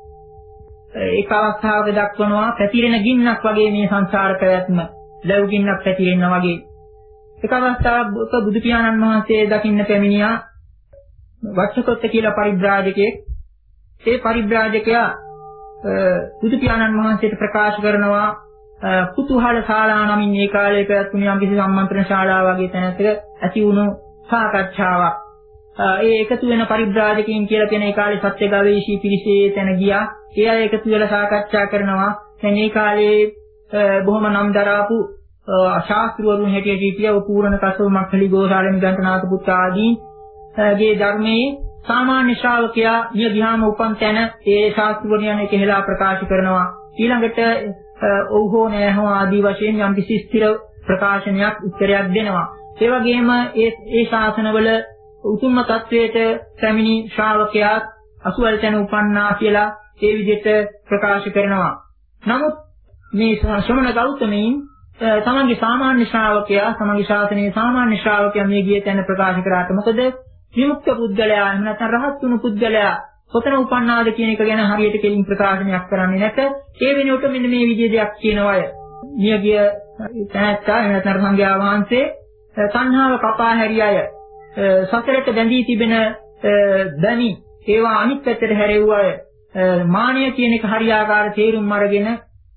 ඒක අවස්ථාවක දක්වනවා පැතිරෙන ගින්නක් වගේ මේ සංසාර පැවැත්ම, ලැබු ගින්නක් පැතිරෙනා වගේ. ඒක අවස්ථාවක බුදු පියාණන් වහන්සේ දකින්න පැමිණියා වච්චකොත්ත කියලා පරිබ්‍රාජකයෙක්. ඒ පරිබ්‍රාජකයා බුදු පියාණන් වහන්සේට ප්‍රකාශ කරනවා කුතුහල ශාලා නමින් මේ කාලේ පැවැත්වුණු යම් කිසි සම්මන්ත්‍රණ ශාලා වගේ තැනක ඇති වුණු සාකච්ඡාවක්. ඒ එකතු වෙන පරිබ්‍රාජකයන් කියලා කියන ඒ කාලේ සත්‍ය ගවේෂී පිරිසේ තැන ගියා. ඒ අය එකතු වෙලා සාකච්ඡා කරනවා. දැන් මේ කාලේ බොහොම නම් දරාපු ශාස්ත්‍රවරුන් හැටියට හිටියව පූර්ණ කසව මක්ඛලි ගෝසාලෙන් ගන්තනාත පුත් ආදීන්ගේ ධර්මයේ සාමාන්‍ය ශ්‍රාවකයා නිය ගියාම උපන් තැන ඒ ශාස්ත්‍රවරුන් එක හෙලා ප්‍රකාශ කරනවා. ඊළඟට ඔව් හෝ නෑ හෝ ආදී වශයෙන් යම් කිසි ස්ථිර ප්‍රකාශනයක් උත්තරයක් දෙනවා. ඒ වගේම ඒ ඒ ශාසනවල උතුම්ම තත්වයට පැමිණි ශ්‍රාවකයා අසුවල් තැන උපන්නා කියලා ඒ විදිහට ප්‍රකාශ කරනවා. නමුත් මේ ශ්‍රමණ ගෞතමයන් තමන්ගේ සාමාන්‍ය ශ්‍රාවකයා තමන්ගේ ශාසනයේ සාමාන්‍ය ශ්‍රාවකයා මේ ගිය තැන ප්‍රකාශ කරාට මොකද විමුක්ත පුද්ගලයා එහෙම නැත්නම් රහත් වුණු පුද්ගලයා කොතන උපන්නාද කියන එක ගැන හරියට කෙලින් ප්‍රකාශනයක් කරන්නේ නැත. ඒ වෙනුවට මෙන්න මේ විදිහේ දෙයක් කියනවා අය. නියගිය තැනත්තා එහෙම නැත්නම් සංඝයා වහන්සේ සංහාව කපා හැරිය අය සසරට බැඳී තිබෙන දැනි ඒවා අනිත් පැත්තට හැරෙව්ව අය මානය කියන එක හරියාකාර තේරුම් අරගෙන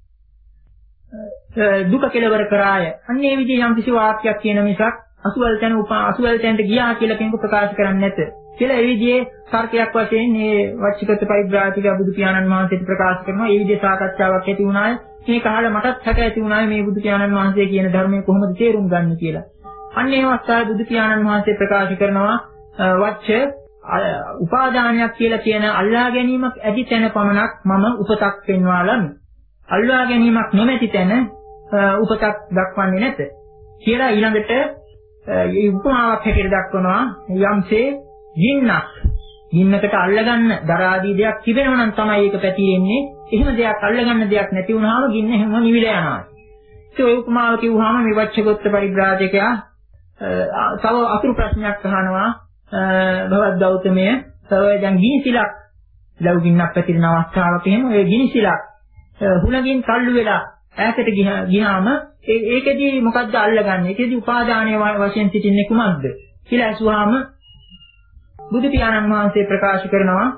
දුක කෙලවර කරාය. අන්න ඒ විදිහේ යම් කිසි වාක්‍යයක් කියන මිසක් අසුවල් තැන උපා අසුවල් තැනට ගියා කියලා කෙනෙකු ප්‍රකාශ කරන්නේ නැත. කියලා ඒ විදිහේ තර්කයක් වශයෙන් මේ වච්චිකත් පරිබ්‍රාජික බුදු පියාණන් වහන්සේට ප්‍රකාශ කරනවා. ඒ විදිහේ සාකච්ඡාවක් ඇති වුණාය. මේක අහලා මටත් හැක ඇති වුණාය මේ බුදු පියාණන් වහන්සේ කියන ධර්මයේ කොහොමද තේරුම් ගන්න කියලා. අන්න ඒ අවස්ථාවේ බුදු පියාණන් වහන්සේ ප්‍රකාශ කරනවා වච්ච උපාදානයක් කියලා කියන අල්ලා ගැනීමක් ඇති තැන පමණක් මම උපතක් පෙන්වා ලමි. අල්ලා ගැනීමක් නොමැති තැන උපතක් දක්වන්නේ නැත. කියලා ඊළඟට මේ උපමාවක් හැටියට දක්වනවා යම්සේ ගින්නක් ගින්නකට අල්ලගන්න දරාදී දෙයක් තිබෙනවා නම් තමයි ඒක පැතිරෙන්නේ. එහෙම දෙයක් අල්ලගන්න දෙයක් නැති වුණාම ගින්න හැම නිවිලා යනවා. ඒ ඔය උපමාව කිව්වහම මේ වච්චගොත්ත පරිබ්‍රාජකයා තව අතුරු ප්‍රශ්නයක් අහනවා භවත් ගෞතමය තව දැන් ගිනිසිලක් ලැබු ගින්නක් පැතිරෙන අවස්ථාවක එහෙම ඔය ගිනිසිලක් හුලඟින් තල්ලු වෙලා ඈතට ගියාම ඒකෙදී මොකද්ද අල්ලගන්නේ? ඒකෙදී උපාදානයේ වශයෙන් සිටින්නේ කුමක්ද කියලා අසුවාම බුදු පියාණන් වහන්සේ ප්‍රකාශ කරනවා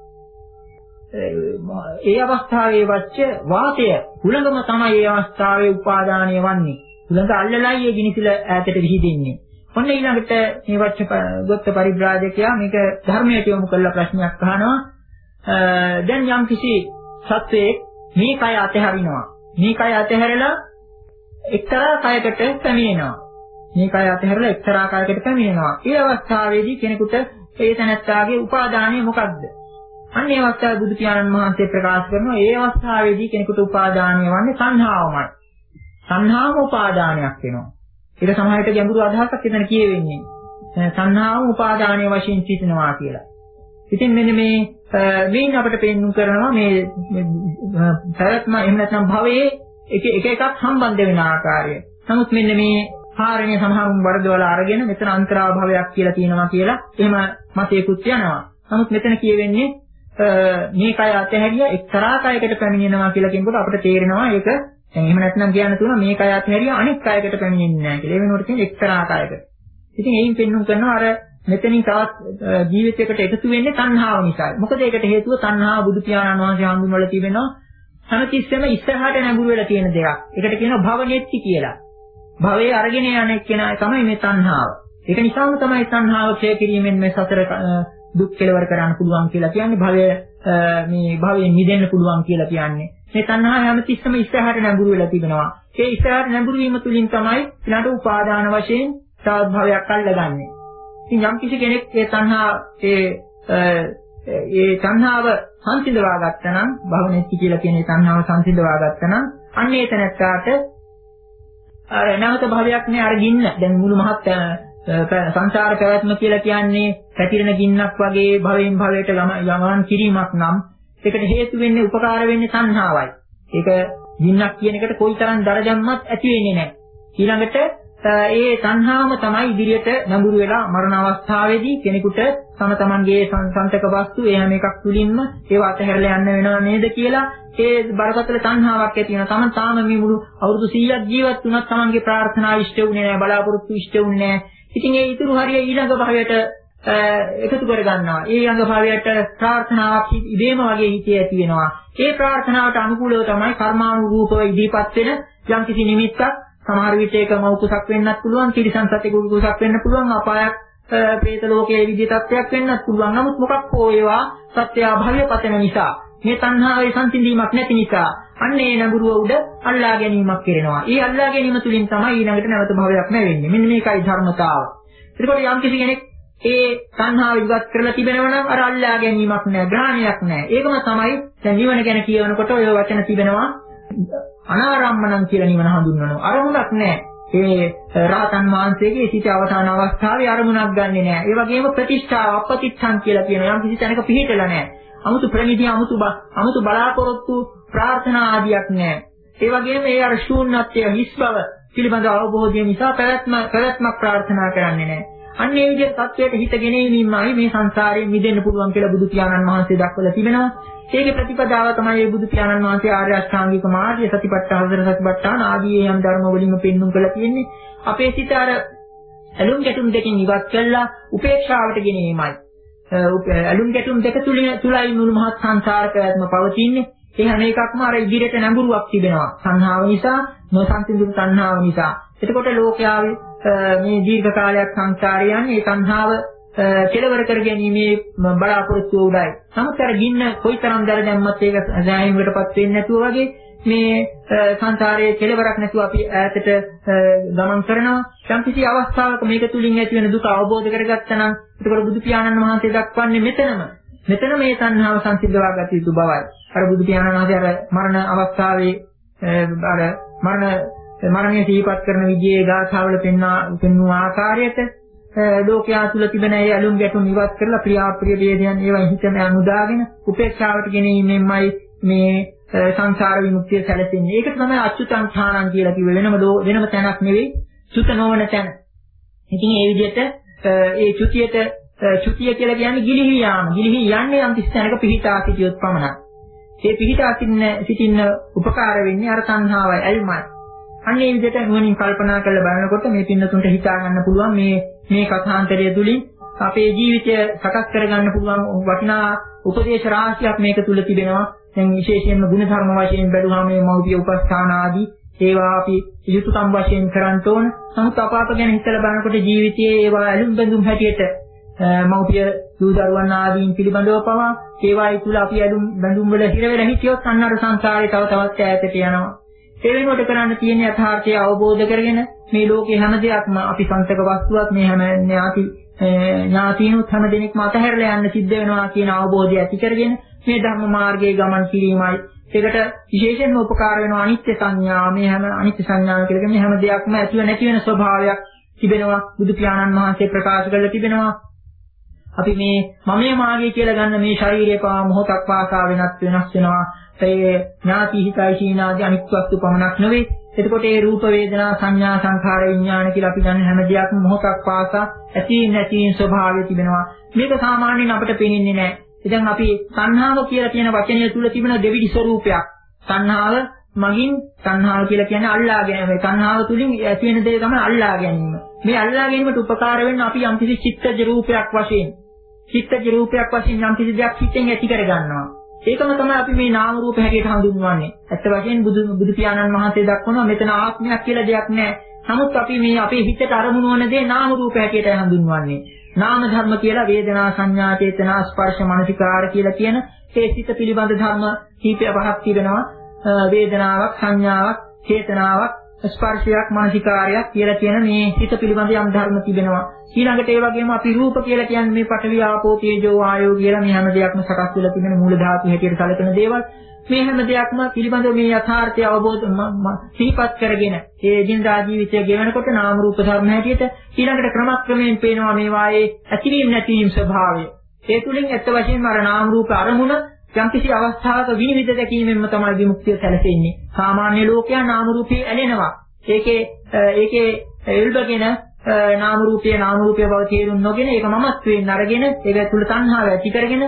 ඒ අවස්ථාවේ වච්ච වාතය හුළඟම තමයි ඒ අවස්ථාවේ උපාදානය වන්නේ. හුළඟ අල්ලලයි ඒ ගිනිසිල ඈතට විහිදෙන්නේ. ඔන්න ඊළඟට මේ වච්ච ගොත්ත පරිබ්‍රාජකයා මේක ධර්මයට යොමු කරලා ප්‍රශ්නයක් අහනවා. දැන් යම් කිසි සත්වයේ මේ කය අතහැරිනවා. මේ කය අතහැරලා එක්තරා කයකට පැමිණෙනවා. මේ කය අතහැරලා එක්තරා කයකට පැමිණෙනවා. ඒ අවස්ථාවේදී කෙනෙකුට ඒ තැනැත්තාගේ උපාදානය මොකක්ද? අන්න ඒ අවස්ථාවේ බුදු පියාණන් වහන්සේ ප්‍රකාශ කරනවා ඒ අවස්ථාවේදී කෙනෙකුට උපාදානය වන්නේ සංහාවමයි. සංහාව උපාදානයක් වෙනවා. ඒක සමහරවිට ගැඹුරු අදහසක් එතන කියවෙන්නේ. සංහාව උපාදානයේ වශයෙන් සිටිනවා කියලා. ඉතින් මෙන්න මේ මේන් අපිට පෙන්වු කරනවා මේ පැවැත්ම එහෙම නැත්නම් භවයේ එක එක එකක් සම්බන්ධ වෙන ආකාරය. නමුත් මෙන්න මේ කාරණේ සමහරුන් වරදවලා අරගෙන මෙතන අන්තරා භවයක් කියලා කියනවා කියලා එහෙම මතයකුත් යනවා. නමුත් මෙතන කියවෙන්නේ මේ කය අතහැරියා එක්තරා කයකට පැමිණෙනවා කියලා කියනකොට අපිට තේරෙනවා ඒක දැන් එහෙම නැත්නම් කියන්න තුන මේ කය අතහැරියා අනෙක් කයකට පැමිණෙන්නේ නැහැ කියලා. ඒ වෙනුවට තියෙන එක්තරා කයකට. ඉතින් එයින් පෙන්වුම් කරනවා අර මෙතනින් තවත් ජීවිතයකට එකතු වෙන්නේ තණ්හාව නිසායි. මොකද ඒකට හේතුව තණ්හාව බුදු පියාණන් වහන්සේ හඳුන්වලා තිබෙනවා හැමතිස්සෙම ඉස්සරහට නැඹුරු වෙලා තියෙන දෙයක්. ඒකට කියනවා භවනෙත්ති කියලා. භවයේ අරගෙන යන එක්කෙනා තමයි මේ තණ්හාව. ඒක නිසාම තමයි තණ්හාව ක්ෂය කිරීමෙන් මේ සතර දුක් කෙලවර කරන්න පුළුවන් කියලා කියන්නේ භවය මේ භවයෙන් මිදෙන්න පුළුවන් කියලා කියන්නේ. මේ තණ්හාව හැමතිස්සෙම ඉස්සරහට නැඹුරු වෙලා තිබෙනවා. ඒ ඉස්සරහට නැඹුරු වීම තුලින් තමයි ඊළඟ උපාදාන වශයෙන් තවත් භවයක් අල්ලගන්නේ. ඉතින් යම් කිසි කෙනෙක් මේ තණ්හා ඒ ඒ තණ්හාව සංසිඳවා ගත්තා නම් භවනෙත්ති කියලා කියන ඒ තණ්හාව සංසිඳවා ගත්තා නම් අන්න ඒ තැනට අර නැවත භවයක් නෑ අර ගින්න දැන් මුළු මහත් සංසාර පැවැත්ම කියලා කියන්නේ පැතිරෙන ගින්නක් වගේ භවයෙන් භවයට යමන කිරීමක් නම් ඒකට හේතු වෙන්නේ උපකාර වෙන්නේ තණ්හාවයි. ඒක ගින්නක් කියන එකට කොයිතරම් දරජම්මත් ඇති වෙන්නේ නැහැ. ඊළඟට ඒ තණ්හාවම තමයි ඉදිරියට නැඹුරු වෙලා මරණ අවස්ථාවේදී කෙනෙකුට තම තමන්ගේ සංසන්තක වස්තු ඒ හැම එකක් තුලින්ම ඒව අතහැරලා යන්න වෙනව නේද කියලා ඒ බරපතල තණ්හාවක් ඇති වෙනවා. තම තාම මේ මුළු අවුරුදු සීයක් ජීවත් වුණත් තමන්ගේ ප්‍රාර්ථනා ඉෂ්ට වුණේ නැහැ, බලාපොරොත්තු ඉෂ්ට වුණේ නැහැ. ඉතින් ඒ ඊතුරු හරිය ඊළඟ භවයට එකතු කර ගන්නවා. ඒ ඊළඟ භවයට ප්‍රාර්ථනාවක් ඉබේම වගේ හිතේ ඇති වෙනවා. ඒ ප්‍රාර්ථනාවට අනුකූලව තමයි කර්මානුරූපව ඉදීපත් වෙන යම්කිසි නිමිත්තක් සමහර විට ඒක මව කුසක් වෙන්නත් පුළුවන්, තිරිසන් සතෙකු කුසක් වෙන්න පුළුවන්, අපායක් ප්‍රේත ලෝකයේ විදිහේ තත්ත්වයක් වෙන්නත් පුළුවන්. නමුත් මොකක් හෝ ඒවා සත්‍ය භවය පතන නිසා, මේ තණ්හාවේ සංසිඳීමක් නැති නිසා අන්න ඒ නඟුරුව උඩ අල්ලා ගැනීමක් කරනවා. ඒ අල්ලා ගැනීම තුලින් තමයි ඊළඟට නැවත භවයක් නැවෙන්නේ. මෙන්න මේකයි ධර්මතාව. එතකොට යම් කිසි කෙනෙක් ඒ තණ්හාව ඉවත් කරලා තිබෙනවා නම් අර අල්ලා ගැනීමක් නැහැ, ග්‍රහණයක් නැහැ. ඒකම තමයි දැන් නිවන ගැන කියනකොට ඔය වචන තිබෙනවා අනාරම්මණම් කියලා නිවන හඳුන්වනවා. අරමුණක් නැහැ. ඒ රාතන් වහන්සේගේ සිට අවසාන අවස්ථාවේ අරමුණක් ගන්නෙ නැහැ. ඒ වගේම ප්‍රතිෂ්ඨාව අපතිච්ඡන් කියලා කියන යම් කිසි තැනක පිහිටලා නැහැ. 아무තු ප්‍රනිධි 아무තු 아무තු බලාපොරොත්තු ප්‍රාර්ථනා ආදියක් නැහැ. ඒ වගේම ඒ අර ශූන්‍යත්වය හිස් බව පිළිබඳ අවබෝධය නිසා පැවැත්ම පැවැත්මක් ප්‍රාර්ථනා කරන්නේ නැහැ. අන්න ඒ විදිහට තත්වයට හිත ගෙනෙීමයි මේ සංසාරයෙන් මිදෙන්න පුළුවන් කියලා බුදු පියාණන් වහන්සේ දක්වලා තිබෙනවා. ඒකේ ප්‍රතිපදාව තමයි මේ බුදු පියාණන් වහන්සේ ආර්ය අෂ්ටාංගික මාර්ගය, සතිපට්ඨාන, හතර සතිපට්ඨාන ආදී යම් ධර්ම වලින්ම පෙන්눔 කරලා තියෙන්නේ. අපේ සිත අර ඇලුම් ගැටුම් දෙකෙන් ඉවත් කළා උපේක්ෂාවට ගෙනීමයි. ඇලුම් ගැටුම් දෙක තුලයි මුළු මහත් සංසාර පැවැත්ම පවතින්නේ. ඒ හැම එකක්ම අර ඉදිරියට නැඹුරුවක් තිබෙනවා. සංහාව නිසා, නොසන්සිඳුණු සංහාව නිසා. එතකොට ලෝකයාවේ මේ දීර්ඝ කාලයක් සංසාරේ යන්නේ ඒ සංහාව කෙලවර කර ගැනීමේ බලාපොරොත්තු උඩයි. නමුත් අර ගින්න කොයිතරම් දර දැම්මත් ඒක සෑහීමකටපත් වෙන්නේ නැතුව වගේ මේ සංසාරයේ කෙලවරක් නැතුව අපි ඈතට ගමන් කරනවා. සම්පිති අවස්ථාවක මේක තුලින් ඇති වෙන දුක අවබෝධ කරගත්තා නම් එතකොට බුදු පියාණන් වහන්සේ දක්වන්නේ මෙතනම මෙතන මේ තණ්හාව සංසිද්ධවා ගත යුතු බවයි. අර බුදු පියාණන් වහන්සේ අර මරණ අවස්ථාවේ අර මරණ මරණය සිහිපත් කරන විදිහේ ගාථාවල පෙන්වා පෙන්වූ ආකාරයට ලෝකයා තුල තිබෙන ඒ අලුම් ගැටුම් ඉවත් කරලා ප්‍රියාප්‍රිය වේදයන් ඒවා හිතම අනුදාගෙන උපේක්ෂාවට ගෙනීමෙන්මයි මේ සංසාර විමුක්තිය සැලසෙන්නේ. ඒක තමයි අච්චුතං ථානං කියලා කිව්ව වෙනම වෙනම තැනක් නෙවෙයි, සුත නොවන තැන. ඉතින් ඒ විදිහට ඒ චුතියට චුතිය කියලා කියන්නේ ගිලිහි යාම. ගිලිහි යන්නේ යම් කිසි තැනක පිහිටා සිටියොත් පමණයි. ඒ පිහිටා සිටින්න උපකාර වෙන්නේ අර සංහාවයි, ඇල්මයි. අන්න ඒ විදිහට නුවණින් කල්පනා කරලා බලනකොට මේ පින්නතුන්ට හිතා ගන්න පුළුවන් මේ මේ කථාන්තරය තුලින් අපේ ජීවිතය සකස් කරගන්න පුළුවන් වටිනා උපදේශ රාශියක් මේක තුල තිබෙනවා. දැන් විශේෂයෙන්ම ගුණ ධර්ම වශයෙන් බැලුවාම මේ මෞපිය උපස්ථාන ආදී ඒවා අපි යුතුයකම් වශයෙන් කරන්න ඕන. නමුත් අප අප ගැන හිතලා බලනකොට ජීවිතයේ ඒවා ඇලුම් බැඳුම් හැටියට මෞපිය දූ දරුවන් ආදීන් පිළිබඳව පවා ඒවායි තුල අපි ඇලුම් බැඳුම් වල හිර වෙලා හිටියොත් අන්න අර සංසාරේ තව තවත් ඈතට යනවා. ඒ වෙනුවට කරන්න තියෙන යථාර්ථය අවබෝධ කරගෙන මේ ලෝකේ හැම දෙයක්ම අපි සංසක වස්තුවක් මේ හැම ඥාති ඥාතිනුත් හැම දෙනෙක්ම අතහැරලා යන්න සිද්ධ වෙනවා කියන අවබෝධය ඇති කරගෙන මේ ධර්ම මාර්ගයේ ගමන් කිරීමයි. ඒකට විශේෂයෙන්ම උපකාර වෙනවා අනිත්‍ය සංඥා. මේ හැම අනිත්‍ය සංඥාව කියලා කියන්නේ හැම දෙයක්ම ඇතිව නැති වෙන ස්වභාවයක් තිබෙනවා. බුදු පියාණන් වහන්සේ ප්‍රකාශ කරලා තිබෙනවා. අපි මේ මමයේ මාගේ කියලා ගන්න මේ ශරීරය පවා මොහොතක් පාසා වෙනස් වෙනස් වෙනවා. ඒ ඥාති හිතයි සීනාදී අනිත් වස්තු පමණක් නෙවෙයි. එතකොට ඒ රූප වේදනා සංඥා සංඛාර විඥාන කියලා අපි ගන්න හැම දෙයක්ම මොහොතක් පාසා ඇති නැති ස්වභාවය තිබෙනවා. මේක සාමාන්‍යයෙන් අපිට පේන්නේ නැහැ. ඉතින් අපි සංහාව කියලා කියන වචනය තුල තිබෙන දෙවිඩි ස්වરૂපයක්. සංහාව මගින් සංහාව කියලා කියන්නේ අල්ලා ගැනීම. සංහාව තුලින් ඇති වෙන දේ තමයි අල්ලා ගැනීම. මේ අල්ලා ගැනීමට උපකාර වෙන්න අපි යම්කිසි චිත්තජ රූපයක් වශයෙන් චිත්තජ රූපයක් වශයෙන් යම්කිසි දෙයක් හිතෙන් ඇති කර ගන්නවා. ඒකම තමයි අපි මේ නාම රූප හැටියට හඳුන්වන්නේ. ඇත්ත වශයෙන් බුදු බුදු පියාණන් වහන්සේ දක්වනවා මෙතන ආත්මයක් කියලා දෙයක් නැහැ. නමුත් අපි මේ අපේ හිතට අරමුණු වන දේ නාම රූප හැටියට හඳුන්වන්නේ. නාම ධර්ම කියලා වේදනා සංඥා චේතනා ස්පර්ශ මනසිකාර කියලා කියන ඒ සිත පිළිබඳ ධර්ම කීපය පහක් තිබෙනවා. වේදනාවක් සංඥාවක් චේතනාවක් ස්පර්ශයක් මනසිකාරයක් කියලා කියන මේ සිත පිළිබඳ යම් ධර්ම තිබෙනවා. ඊළඟට ඒ වගේම අපි රූප කියලා කියන්නේ මේ පඨවි ආපෝ තේජෝ වායෝ කියලා මේ හැම දෙයක්ම සකස් වෙලා තිබෙන මූල ධාතු හැටියට සැලකෙන දේවල්. මේ හැම දෙයක්ම පිළිබඳව මේ යථාර්ථය අවබෝධ සිහිපත් කරගෙන ඒ ජීඳා ජීවිතය ගෙවනකොට නාම රූප ධර්ම හැටියට ඊළඟට ක්‍රමක්‍රමයෙන් පේනවා මේවායේ ඇතිවීම නැතිවීම ස්වභාවය. ඒ තුලින් ඇත්ත වශයෙන්ම අර නාම රූප අරමුණ යම්කිසි අවස්ථාවක විනිවිද දැකීමෙන්ම තමයි විමුක්තිය සැලසෙන්නේ. සාමාන්‍ය ලෝකයා නාම රූපේ ඇලෙනවා. ඒකේ ඒකේ එල්බගෙන නාම රූපයේ නාම රූපයේ බව තේරුම් නොගෙන ඒක මමත්වයෙන් අරගෙන ඒක තුල තණ්හාව ඇති කරගෙන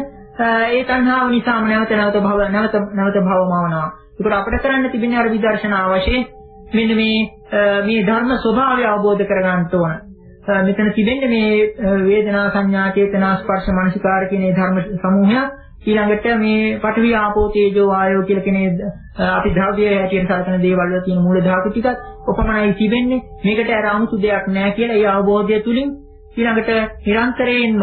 ඒ තණ්හාව නිසාම නැවත නැවත භව නැවත නැවත භවමවනවා. ඒකට අපිට කරන්න තිබෙන්නේ අර විදර්ශනා වශයෙන් මෙන්න මේ මේ ධර්ම ස්වභාවය අවබෝධ කරගන්න ඕන. මෙතන තිබෙන්නේ මේ වේදනා සංඥා චේතනා ස්පර්ශ මනසිකාර කියන ධර්ම සමූහයක්. ඊළඟට මේ පඨවි ආපෝ තේජෝ වායෝ කියලා කියන අපි ද්‍රව්‍ය හැටියට සලකන දේවල් වල තියෙන මූල ධාතු ටිකත් ඔපමණයි තිබෙන්නේ. මේකට අර 아무තු දෙයක් නැහැ කියලා ඒ අවබෝධය තුලින් ඊළඟට නිරන්තරයෙන්ම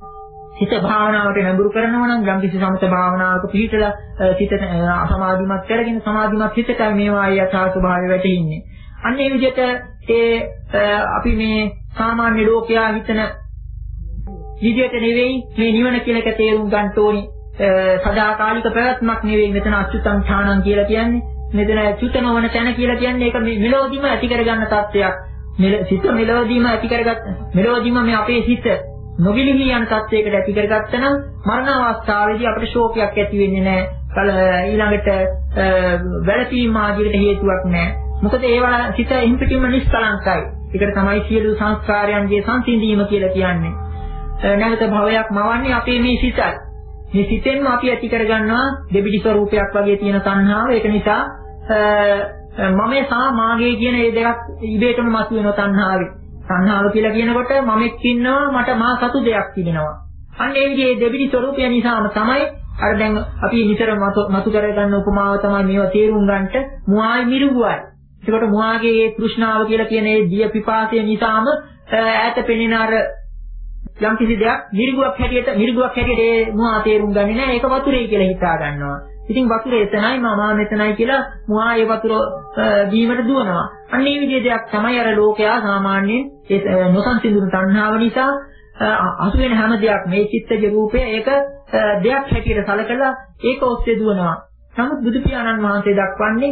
හිත භාවනාවට නැඹුරු කරනවා නම් යම් කිසි සමත භාවනාවක පිළිතලා හිත සමාධිමත් කරගෙන සමාධිමත් හිතට මේවා යථා ස්වභාවය වැටෙන්නේ. අන්න ඒ විදිහට ඒ අපි මේ සාමාන්‍ය ලෝකයා හිතන විදිහට නෙවෙයි මේ නිවන කියන එක තේරුම් ගන්න ඕනේ. සදාකාලික ප්‍රවත්මක් නෙවෙයි මෙතන අච්චුතං ඡානං කියලා කියන්නේ. මෙතන චුත නොවන තැන කියලා කියන්නේ ඒක මෙලොවදීම ඇති කරගන්න තත්ත්වයක්. සිත මෙලොවදීම ඇති කරගත්ත මෙලොවදීම මේ අපේ සිත නොගිලිහි යන තත්ත්වයකට ඇති කරගත්තා නම් මරණ අවස්ථාවේදී අපිට ශෝකයක් ඇති වෙන්නේ නැහැ. ඊළඟට වැළපීම් ආදියට හේතුවක් නැහැ. මොකද ඒවල සිත ඉම්පිටිම නිස්කලංකයි. ඒකට තමයි සියලු සංස්කාරයන්ගේ සංසිඳීම කියලා කියන්නේ. නැවත භවයක් මවන්නේ අපේ මේ සිතයි. මේ සිතෙන්ම අපි ඇති කරගන්නවා දෙබිඩි ස්වરૂපයක් වගේ තියෙන තණ්හාව. ඒක නිසා මමේ සහ මාගේ කියන මේ දෙකක් ඉබේටම මතුවෙන තණ්හාවේ. තණ්හාව කියලා කියනකොට මමෙක් ඉන්නවා මට මා සතු දෙයක් තිබෙනවා. අන්න ඒ විදිහේ දෙබිඩි ස්වરૂපය නිසාම තමයි අර දැන් අපි නිතර මතු කරගන්න උපමාව තමයි මේවා තේරුම් ගන්නට මුවායි මිරිගුවයි. ඒකට මුවාගේ තෘෂ්ණාව කියලා කියන ඒ දිය පිපාසය නිසාම ඈත පෙනෙන අර යම් කිසි දෙයක් මිරිගුවක් හැටියට මිරිගුවක් හැටියට ඒ මුවා තේරුම් ගන්නේ නැහැ. ඒක වතුරේ කියලා හිතා ගන්නවා. ඉතින් වතුරේ එතනයි මම මෙතනයි කියලා මුවා ඒ වතුර දීමට දුවනවා. අන්න මේ විදිහේ දෙයක් තමයි අර ලෝකයා සාමාන්‍යයෙන් ඒ නොසන්සිඳුණු තණ්හාව නිසා අසු වෙන හැම දෙයක් මේ චිත්තජ රූපය ඒක දෙයක් හැටියට සැලකලා ඒක ඔස්සේ දුවනවා. නමුත් බුදු පියාණන් වහන්සේ දක්වන්නේ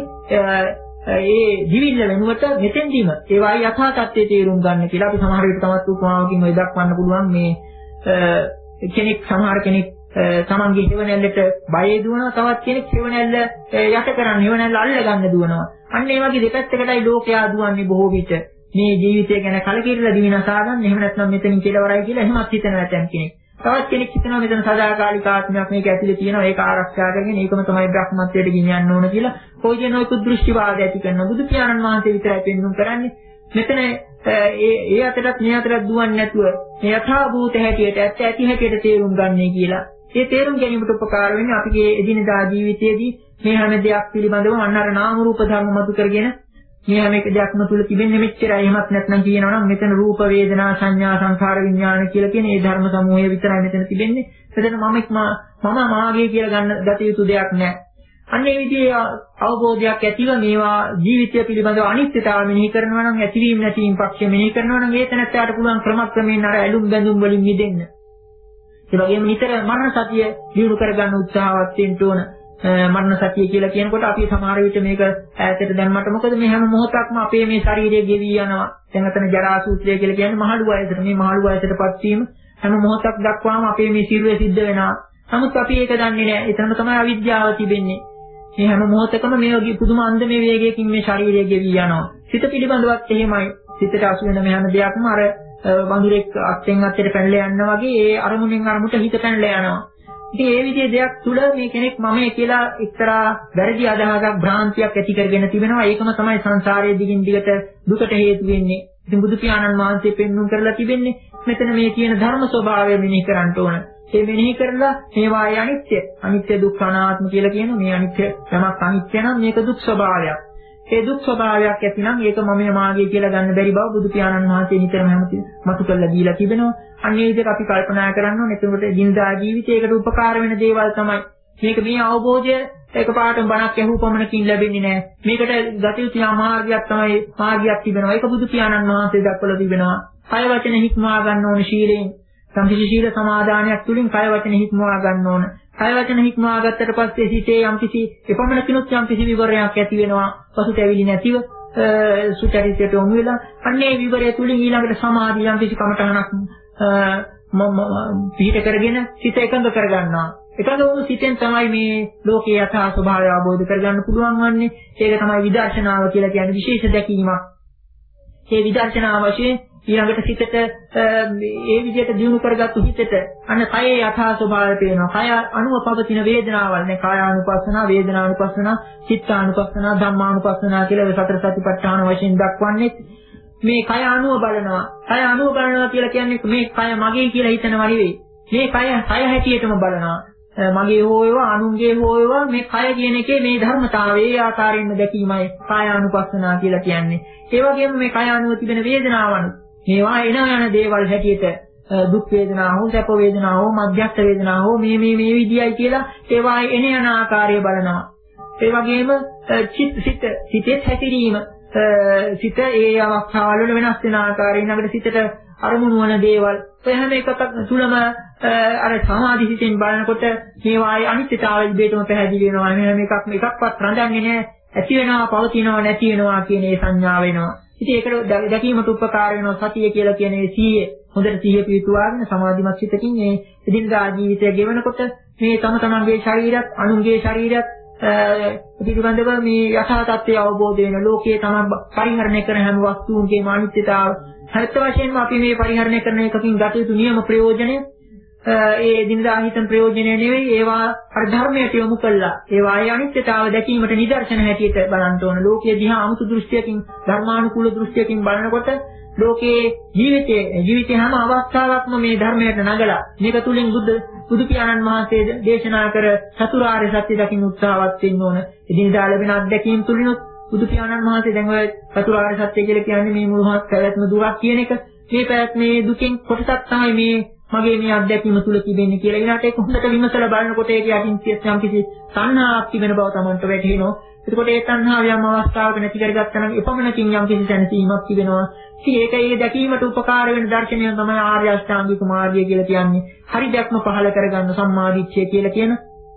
ඒ දිවිල්ල වෙනුවට මෙතෙන්දීම ඒවායි යථා තත්ත්වයේ තේරුම් ගන්න කියලා අපි සමහර විට තමත් උපමාවකින් ඔය දක්වන්න පුළුවන්. මේ කෙනෙක් සමහර කෙනෙක් තමන්ගේ හේවණැල්ලට බයේ දුවනවා, තවත් කෙනෙක් හේවණැල්ල යට කරන්න හේවණැල්ල අල්ල ගන්න දුවනවා. අන්න ඒ වගේ දෙපැත්තකටයි ලෝකයා දුවන්නේ බොහෝ විට. මේ ජීවිතය ගැන කලකිරලා දිවිනසා ගන්න, එහෙම නැත්නම් මෙතනින් කෙලවරයි කියලා එහෙමත් හිතනවා ඇතන් කෙනෙක්. තවත් කෙනෙක් හිතනවා මෙතන සදාකාලික ආත්මයක් මේක ඇතුලේ තියෙනවා, ඒක ආරක්ෂා කරගෙන ඒකම තමයි බ්‍රහ්මත්වයට ගෙනියන්න ඕන කියලා කොයිදෙන ඔය දෘෂ්ටිවාද ඇති කරන බුදු පියාණන් වහන්සේ විතරයි පෙන්වුම් කරන්නේ. මෙතන ඒ ඒ අතරත් මේ අතරත් දුවන්නේ නැතුව මේ යථා භූත හැටියට ඇත්ත ඇති හැටියට තේරුම් ගන්නයි කියලා. ඒ තේරුම් ගැනීමට උපකාර වෙන්නේ අපගේ එදිනදා ජීවිතයේදී මේ හැම දෙයක් පිළිබඳව අන්නර නාම රූප ධර්ම මතු කරගෙන මේ හැම එක දෙයක්ම තුල තිබෙන්නේ මෙච්චරයි. එහෙමත් නැත්නම් කියනවා නම් මෙතන රූප වේදනා සංඥා සංඛාර විඥාන කියලා කියන මේ ධර්ම සමූහය විතරයි මෙතන තිබෙන්නේ. මෙතන මමෙක් මම මාගේ කියලා ගන්න ගත යුතු දෙයක් නැහැ. අන්න ඒ විදිහේ අවබෝධයක් ඇතිව මේවා ජීවිතය පිළිබඳව අනිත්‍යතාව මෙනෙහි කරනවා නම් ඇතිවීම නැතිවීම පක්ෂය මෙනෙහි කරනවා නම් ඒ තැනට පුළුවන් ක්‍රමක්‍රමයෙන් අර ඇලුම් බැඳුම් වලින් මිදෙන්න. ඒ වගේම නිතර මරණ සතිය දියුණු කරගන්න උත්සාහවත් වෙන්න ඕන. මරණ සතිය කියලා කියනකොට අපි සමහර විට මේක ඈතට දැම්මට මොකද මේ හැම මොහොතක්ම අපේ මේ ශරීරය ගෙවි යනවා. දැන් අතන ජරා සූත්‍රය කියලා කියන්නේ මහලු වයසට. මේ මහලු වයසටපත් වීම හැම මොහොතක් දක්වාම අපේ මේ සිරුරේ සිද්ධ වෙනවා. නමුත් අපි ඒක දන්නේ නැහැ. එතන තමයි අවිද්‍යාව තිබෙන්නේ. මේ හැම මොහොතකම මේ වගේ පුදුම අන්දමේ වේගයකින් මේ ශරීරය ගෙවි යනවා. සිත පිළිබඳවත් එහෙමයි. සිතට අසු වෙන මේ හැම දෙයක්ම අර වඳුරෙක් අත්ෙන් අත්තට පැනලා යනවා වගේ ඒ අරමුණෙන් අරමුණට හිත පැනලා යනවා. ඉතින් මේ විදිහේ දෙයක් තුල මේ කෙනෙක් මමයි කියලා එක්තරා වැරදි අදහසක් භ්‍රාන්තියක් ඇති කරගෙන තිබෙනවා. ඒකම තමයි සංසාරයේ දිගින් දිගට දුකට හේතු වෙන්නේ. ඉතින් බුදු පියාණන් වහන්සේ පෙන්වුම් කරලා තිබෙන්නේ මෙතන මේ කියන ධර්ම ස්වභාවය මෙනෙහි කරන්න ඕන. ඒ මෙනෙහි කරලා මේවායේ අනිත්‍ය, අනිත්‍ය දුක්ඛ අනාත්ම කියලා කියන මේ අනිත්‍ය යමක් අනිත්‍ය නම් මේක දුක් ස්වභාවයක්. ඒ දුක් ස්වභාවයක් ඇතිනම් ඒක මම මාගේ කියලා ගන්න බැරි බව බුදු පියාණන් වහන්සේ නිතරම හැමතිස්සෙම මතු කරලා දීලා තිබෙනවා. අන්න ඒ විදිහට අපි කල්පනා කරන්න ඕනේ. එතකොට ජීඳා ජීවිතයකට උපකාර වෙන දේවල් තමයි. මේක මේ අවබෝධය එකපාරටම බණක් ඇහුව පමණකින් ලැබෙන්නේ නැහැ. මේකට ගත යුතු මාර්ගයක් තමයි මාර්ගයක් තිබෙනවා. ඒක බුදු පියාණන් වහන්සේ දක්වලා තිබෙනවා. කය වචන හික්මවා ගන්න ඕන ශීලයෙන්. සම්පූර්ණ ශීල සමාදානයක් තුලින් කය වචන හික්මවා ගන්න ඕන. කය වචන හික්මවා ගත්තට පස්සේ සිතේ යම්කිසි එපමණකිනුත් යම්කිසි විවරයක් ඇති වෙනවා. පසුතැවිලි නැතිව සුචරිතයට යොමු වෙලා අන්නේ විවරය තුලින් ඊළඟට සමාධිය යම්කිසි කමඨහනක් මම පිහිට කරගෙන සිත එකඟ කරගන්නවා. එකඟ වූ සිතෙන් තමයි මේ ලෝකයේ යථා ස්වභාවය අවබෝධ කරගන්න පුළුවන් වන්නේ. ඒක තමයි විදර්ශනාව කියලා කියන්නේ විශේෂ දැකීමක්. මේ විදර්ශනාව වශයෙන් ඊළඟට සිතට ඒ විදිහට දියුණු කරගත්තු හිතට අන්න කයේ යථා ස්වභාවය පේනවා. කය අනුව පවතින වේදනාවල් නේ කායානුපස්සනා, වේදනානුපස්සනා, චිත්තානුපස්සනා, ධම්මානුපස්සනා කියලා සතර සතිපට්ඨාන වශයෙන් දක්වන්නේ. මේ කය අනුව බලනවා. කය අනුව බලනවා කියලා කියන්නේ මේ කය මගේ කියලා හිතනවා නෙවෙයි. මේ කය කය හැටියටම බලනවා. මගේ හෝ ඒවා අනුන්ගේ හෝ ඒවා මේ කය කියන එකේ මේ ධර්මතාවයේ ආකාරයෙන්ම දැකීමයි කායානුපස්සනා කියලා කියන්නේ. ඒ වගේම මේ කය අනුව තිබෙන වේදනාවන් මේවා එන යන දේවල් හැටියට දුක් වේදනා හෝ සැප වේදනා හෝ මධ්‍යස්ථ වේදනා හෝ මේ මේ මේ විදියයි කියලා ඒවා එන යන ආකාරය බලනවා. ඒ වගේම චිත්ත සිත සිතේ හැසිරීම සිත ඒ අවස්ථාවල වල වෙනස් වෙන ආකාරයෙන් අපිට සිතට අරමුණු වන දේවල් ඔය හැම එකක් තුළම අර සමාධි සිතෙන් බලනකොට මේවායේ අනිත්‍යතාවය ඉබේටම පැහැදිලි වෙනවා. හැම එකක්ම එකක්වත් රඳන්නේ නැහැ. ඇති වෙනවා, පවතිනවා, නැති වෙනවා කියන ඒ සංඥාව වෙනවා. ඉතින් ඒකට දැකීමට උපකාර වෙනවා සතිය කියලා කියන්නේ සීය. හොඳට සීය පිටුවාගෙන සමාධිමත් සිතකින් මේ එදිනදා ජීවිතය ගෙවනකොට මේ තම තමන්ගේ ශරීරයත්, අනුන්ගේ ශරීරයත් පිළිබඳව මේ යථා තත්ත්වය අවබෝධ වෙන ලෝකයේ තමන් පරිහරණය කරන හැම වස්තුන්ගේම අනිත්‍යතාව හරිත වශයෙන්ම අපි මේ පරිහරණය කරන එකකින් ගත යුතු නියම ප්‍රයෝජනය ඒ දිනදා හිතන ප්‍රයෝජනය නෙවෙයි. ඒවා අර ධර්මයට යොමු කළා. ඒවායේ අනිත්‍යතාව දැකීමට නිදර්ශන හැටියට බලන්න ඕන. ලෝකයේ දිහා 아무තු දෘෂ්ටියකින් ධර්මානුකූල දෘෂ්ටියකින් බලනකොට ලෝකයේ ජීවිතයේ ජීවිතේ හැම අවස්ථාවකම මේ ධර්මයට නගලා මේක තුලින් බුද්ධ බුදු පියාණන් වහන්සේ දේශනා කර චතුරාර්ය සත්‍ය දකින්න උත්සාහවත් වෙන්න ඕන. එදිනදා ලැබෙන අත්දැකීම් තුලිනුත් බුදු පියාණන් වහන්සේ දැන් ඔය චතුරාර්ය සත්‍ය කියලා කියන්නේ මේ මුළුමහත් පැවැත්ම දුරක් කියන එක. මේ පැවැත්මේ දුකෙන් කොටසක් තමයි මේ මගේ මේ අත්දැකීම තුල තිබෙන්නේ කියලා. ඊළාට ඒක හොඳට විමසලා බලනකොට ඒක යටින් යම් කිසි සංහාවක් තිබෙන බව Tamanට වැටහෙනවා. එතකොට ඒ සංහාව යම් අවස්ථාවක නැති කරගත්තා නම් එපමණකින් යම් කිසි දැනසීමක් තිබෙනවා. ඉතින් ඒක ඒ දැකීමට උපකාර වෙන දර්ශනය තමයි ආර්ය අෂ්ටාංගික මාර්ගය කියලා කියන්නේ. හරි දැක්ම පහළ කරගන්න සම්මාදිට්ඨිය කියලා කියන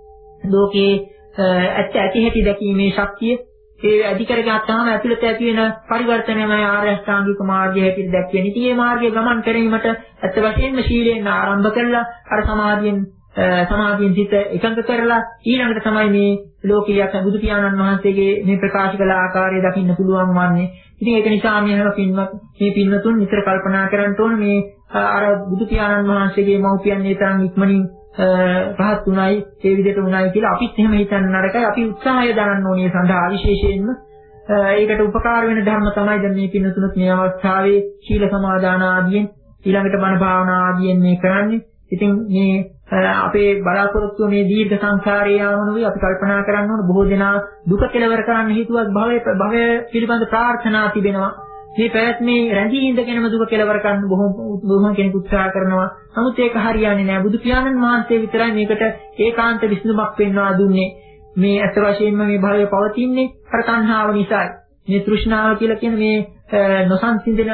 ලෝකේ ඇත්ත ඇති හැටි දැකීමේ ශක්තිය ඒ අධි කරගත්තාම ඇතුළත ඇති වෙන පරිවර්තනයමයි ආර්ය අෂ්ටාංගික මාර්ගය හැටියට දැක්වෙන්නේ. ඉතින් මේ මාර්ගය ගමන් කිරීමට ඇත්ත වශයෙන්ම ශීලයෙන් ආරම්භ කරලා අර සමාධියෙන් සමාධියෙන් සිත එකඟ කරලා ඊළඟට තමයි මේ ලෝකීය බුදු පියාණන් වහන්සේගේ මේ ප්‍රකාශ කළ ආකාරය දකින්න පුළුවන් වන්නේ. ඉතින් ඒක නිසා මේ හැම පින්වත් මේ පින්වතුන් නිතර කල්පනා කරන්න ඕන මේ අර බුදු පියාණන් වහන්සේගේ මව්පියන් මේ තරම් ඉක්මනින් රහත් උනායි ඒ විදිහට උනායි කියලා අපිත් එහෙම හිතන්න නරකයි. අපි උත්සාහය දරන්න ඕනේ සඳහා විශේෂයෙන්ම ඒකට උපකාර වෙන ධර්ම තමයි දැන් මේ පින්නතුණුත් මේ අවස්ථාවේ ශීල සමාදාන ආදීන් ඊළඟට බණ භාවනා ආදීන් මේ කරන්නේ. ඉතින් මේ අපේ බලාපොරොත්තුව මේ දීර්ඝ සංසාරේ යාමනුයි අපි කල්පනා කරන්න ඕන බොහෝ දෙනා දුක කෙලවර කරන්න හේතුවක් භවයේ භවය පිළිබඳ ප්‍රාර්ථනා තිබෙනවා. මේ පැවැත්මේ රැඳී ඉඳගෙනම දුක කෙලවර කරන්න බොහෝ බොහෝ කෙනෙකු උත්සාහ කරනවා. නමුත් ඒක හරියන්නේ නැහැ. බුදු පියාණන් වහන්සේ විතරයි මේකට ඒකාන්ත විසඳුමක් පෙන්වා දුන්නේ. මේ අත වශයෙන්ම මේ භවය පවතින්නේ අර තණ්හාව නිසායි. මේ තෘෂ්ණාව කියලා කියන මේ නොසන්සිඳන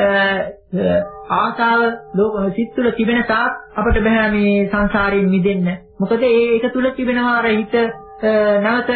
ආසාව ලෝක සිත් තුළ තිබෙන තාක් අපට බෑ මේ සංසාරයෙන් මිදෙන්න. මොකද ඒක තුළ තිබෙනවා අර හිත නැවත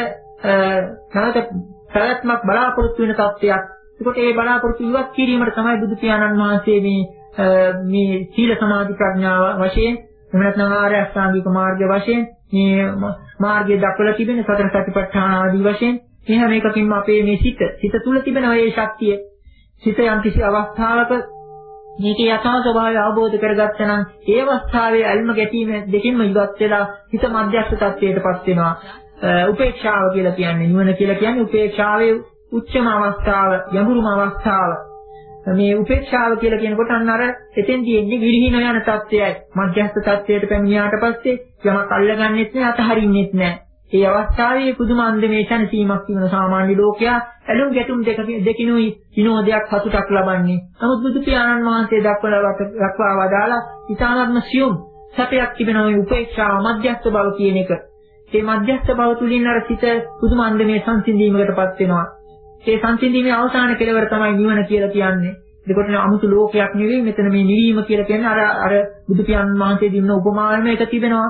නැවත ප්‍රයත්නක් බලාපොරොත්තු වෙන තත්ත්වයක්. ඒකට ඒ බලාපොරොත්තු ඉවත් කිරීමට තමයි බුදු පියාණන් වහන්සේ මේ මේ සීල සමාධි ප්‍රඥාව වශයෙන් එහෙම නැත්නම් ආර්ය අෂ්ටාංගික මාර්ගය වශයෙන් මේ මාර්ගය දක්වලා තිබෙන සතර සතිපට්ඨාන ආදී වශයෙන් මේ හැම එකකින්ම අපේ මේ සිත සිත තුළ තිබෙන ඒ ශක්තිය සිත යම් කිසි අවස්ථාවක මේකේ යථා ස්වභාවය අවබෝධ කරගත්තා නම් ඒ අවස්ථාවේ අල්ම ගැටීම දෙකින්ම ඉවත් වෙලා හිත මධ්‍යස්ථ තත්ත්වයටපත් වෙනවා. උපේක්ෂාව කියලා කියන්නේ නිවන කියලා කියන්නේ උපේක්ෂාවේ උච්චම අවස්ථාව, යහුරුම අවස්ථාව. මේ උපේක්ෂාව කියලා කියනකොට අන්න අර එතෙන්දී එන්නේ විරිහින යන තත්ත්වයයි. මධ්‍යස්ථ තත්ත්වයට පැමිණියාට පස්සේ යමක් අල්ලගන්නෙත් නෑ, අතහරින්නෙත් නෑ. ඒ අවස්ථාවේ පුදුම අන්දමේ ශනසීමක් තිබෙන සාමාන්‍ය ලෝකයා ඇලුම් ගැටුම් දෙක දෙකිනුයි විනෝදයක් සතුටක් ලබන්නේ. නමුත් බුදු පියාණන් වහන්සේ දක්වලා දක්වා වදාලා ඊතානත්ම සියුම් සැපයක් තිබෙන ওই උපේක්ෂාව මධ්‍යස්ථ බව කියන එක. මේ මධ්‍යස්ථ බව තුලින් අර සිත පුදුම අන්දමේ සංසිඳීමකටපත් වෙනවා. ඒ සංසිඳීමේ අවසාන කෙලවර තමයි නිවන කියලා කියන්නේ. ඒකට අමුතු ලෝකයක් නෙවෙයි මෙතන මේ නිවීම කියලා කියන්නේ අර අර බුදු පියාණන් වහන්සේ දෙන්න උපමාවෙම එක තිබෙනවා.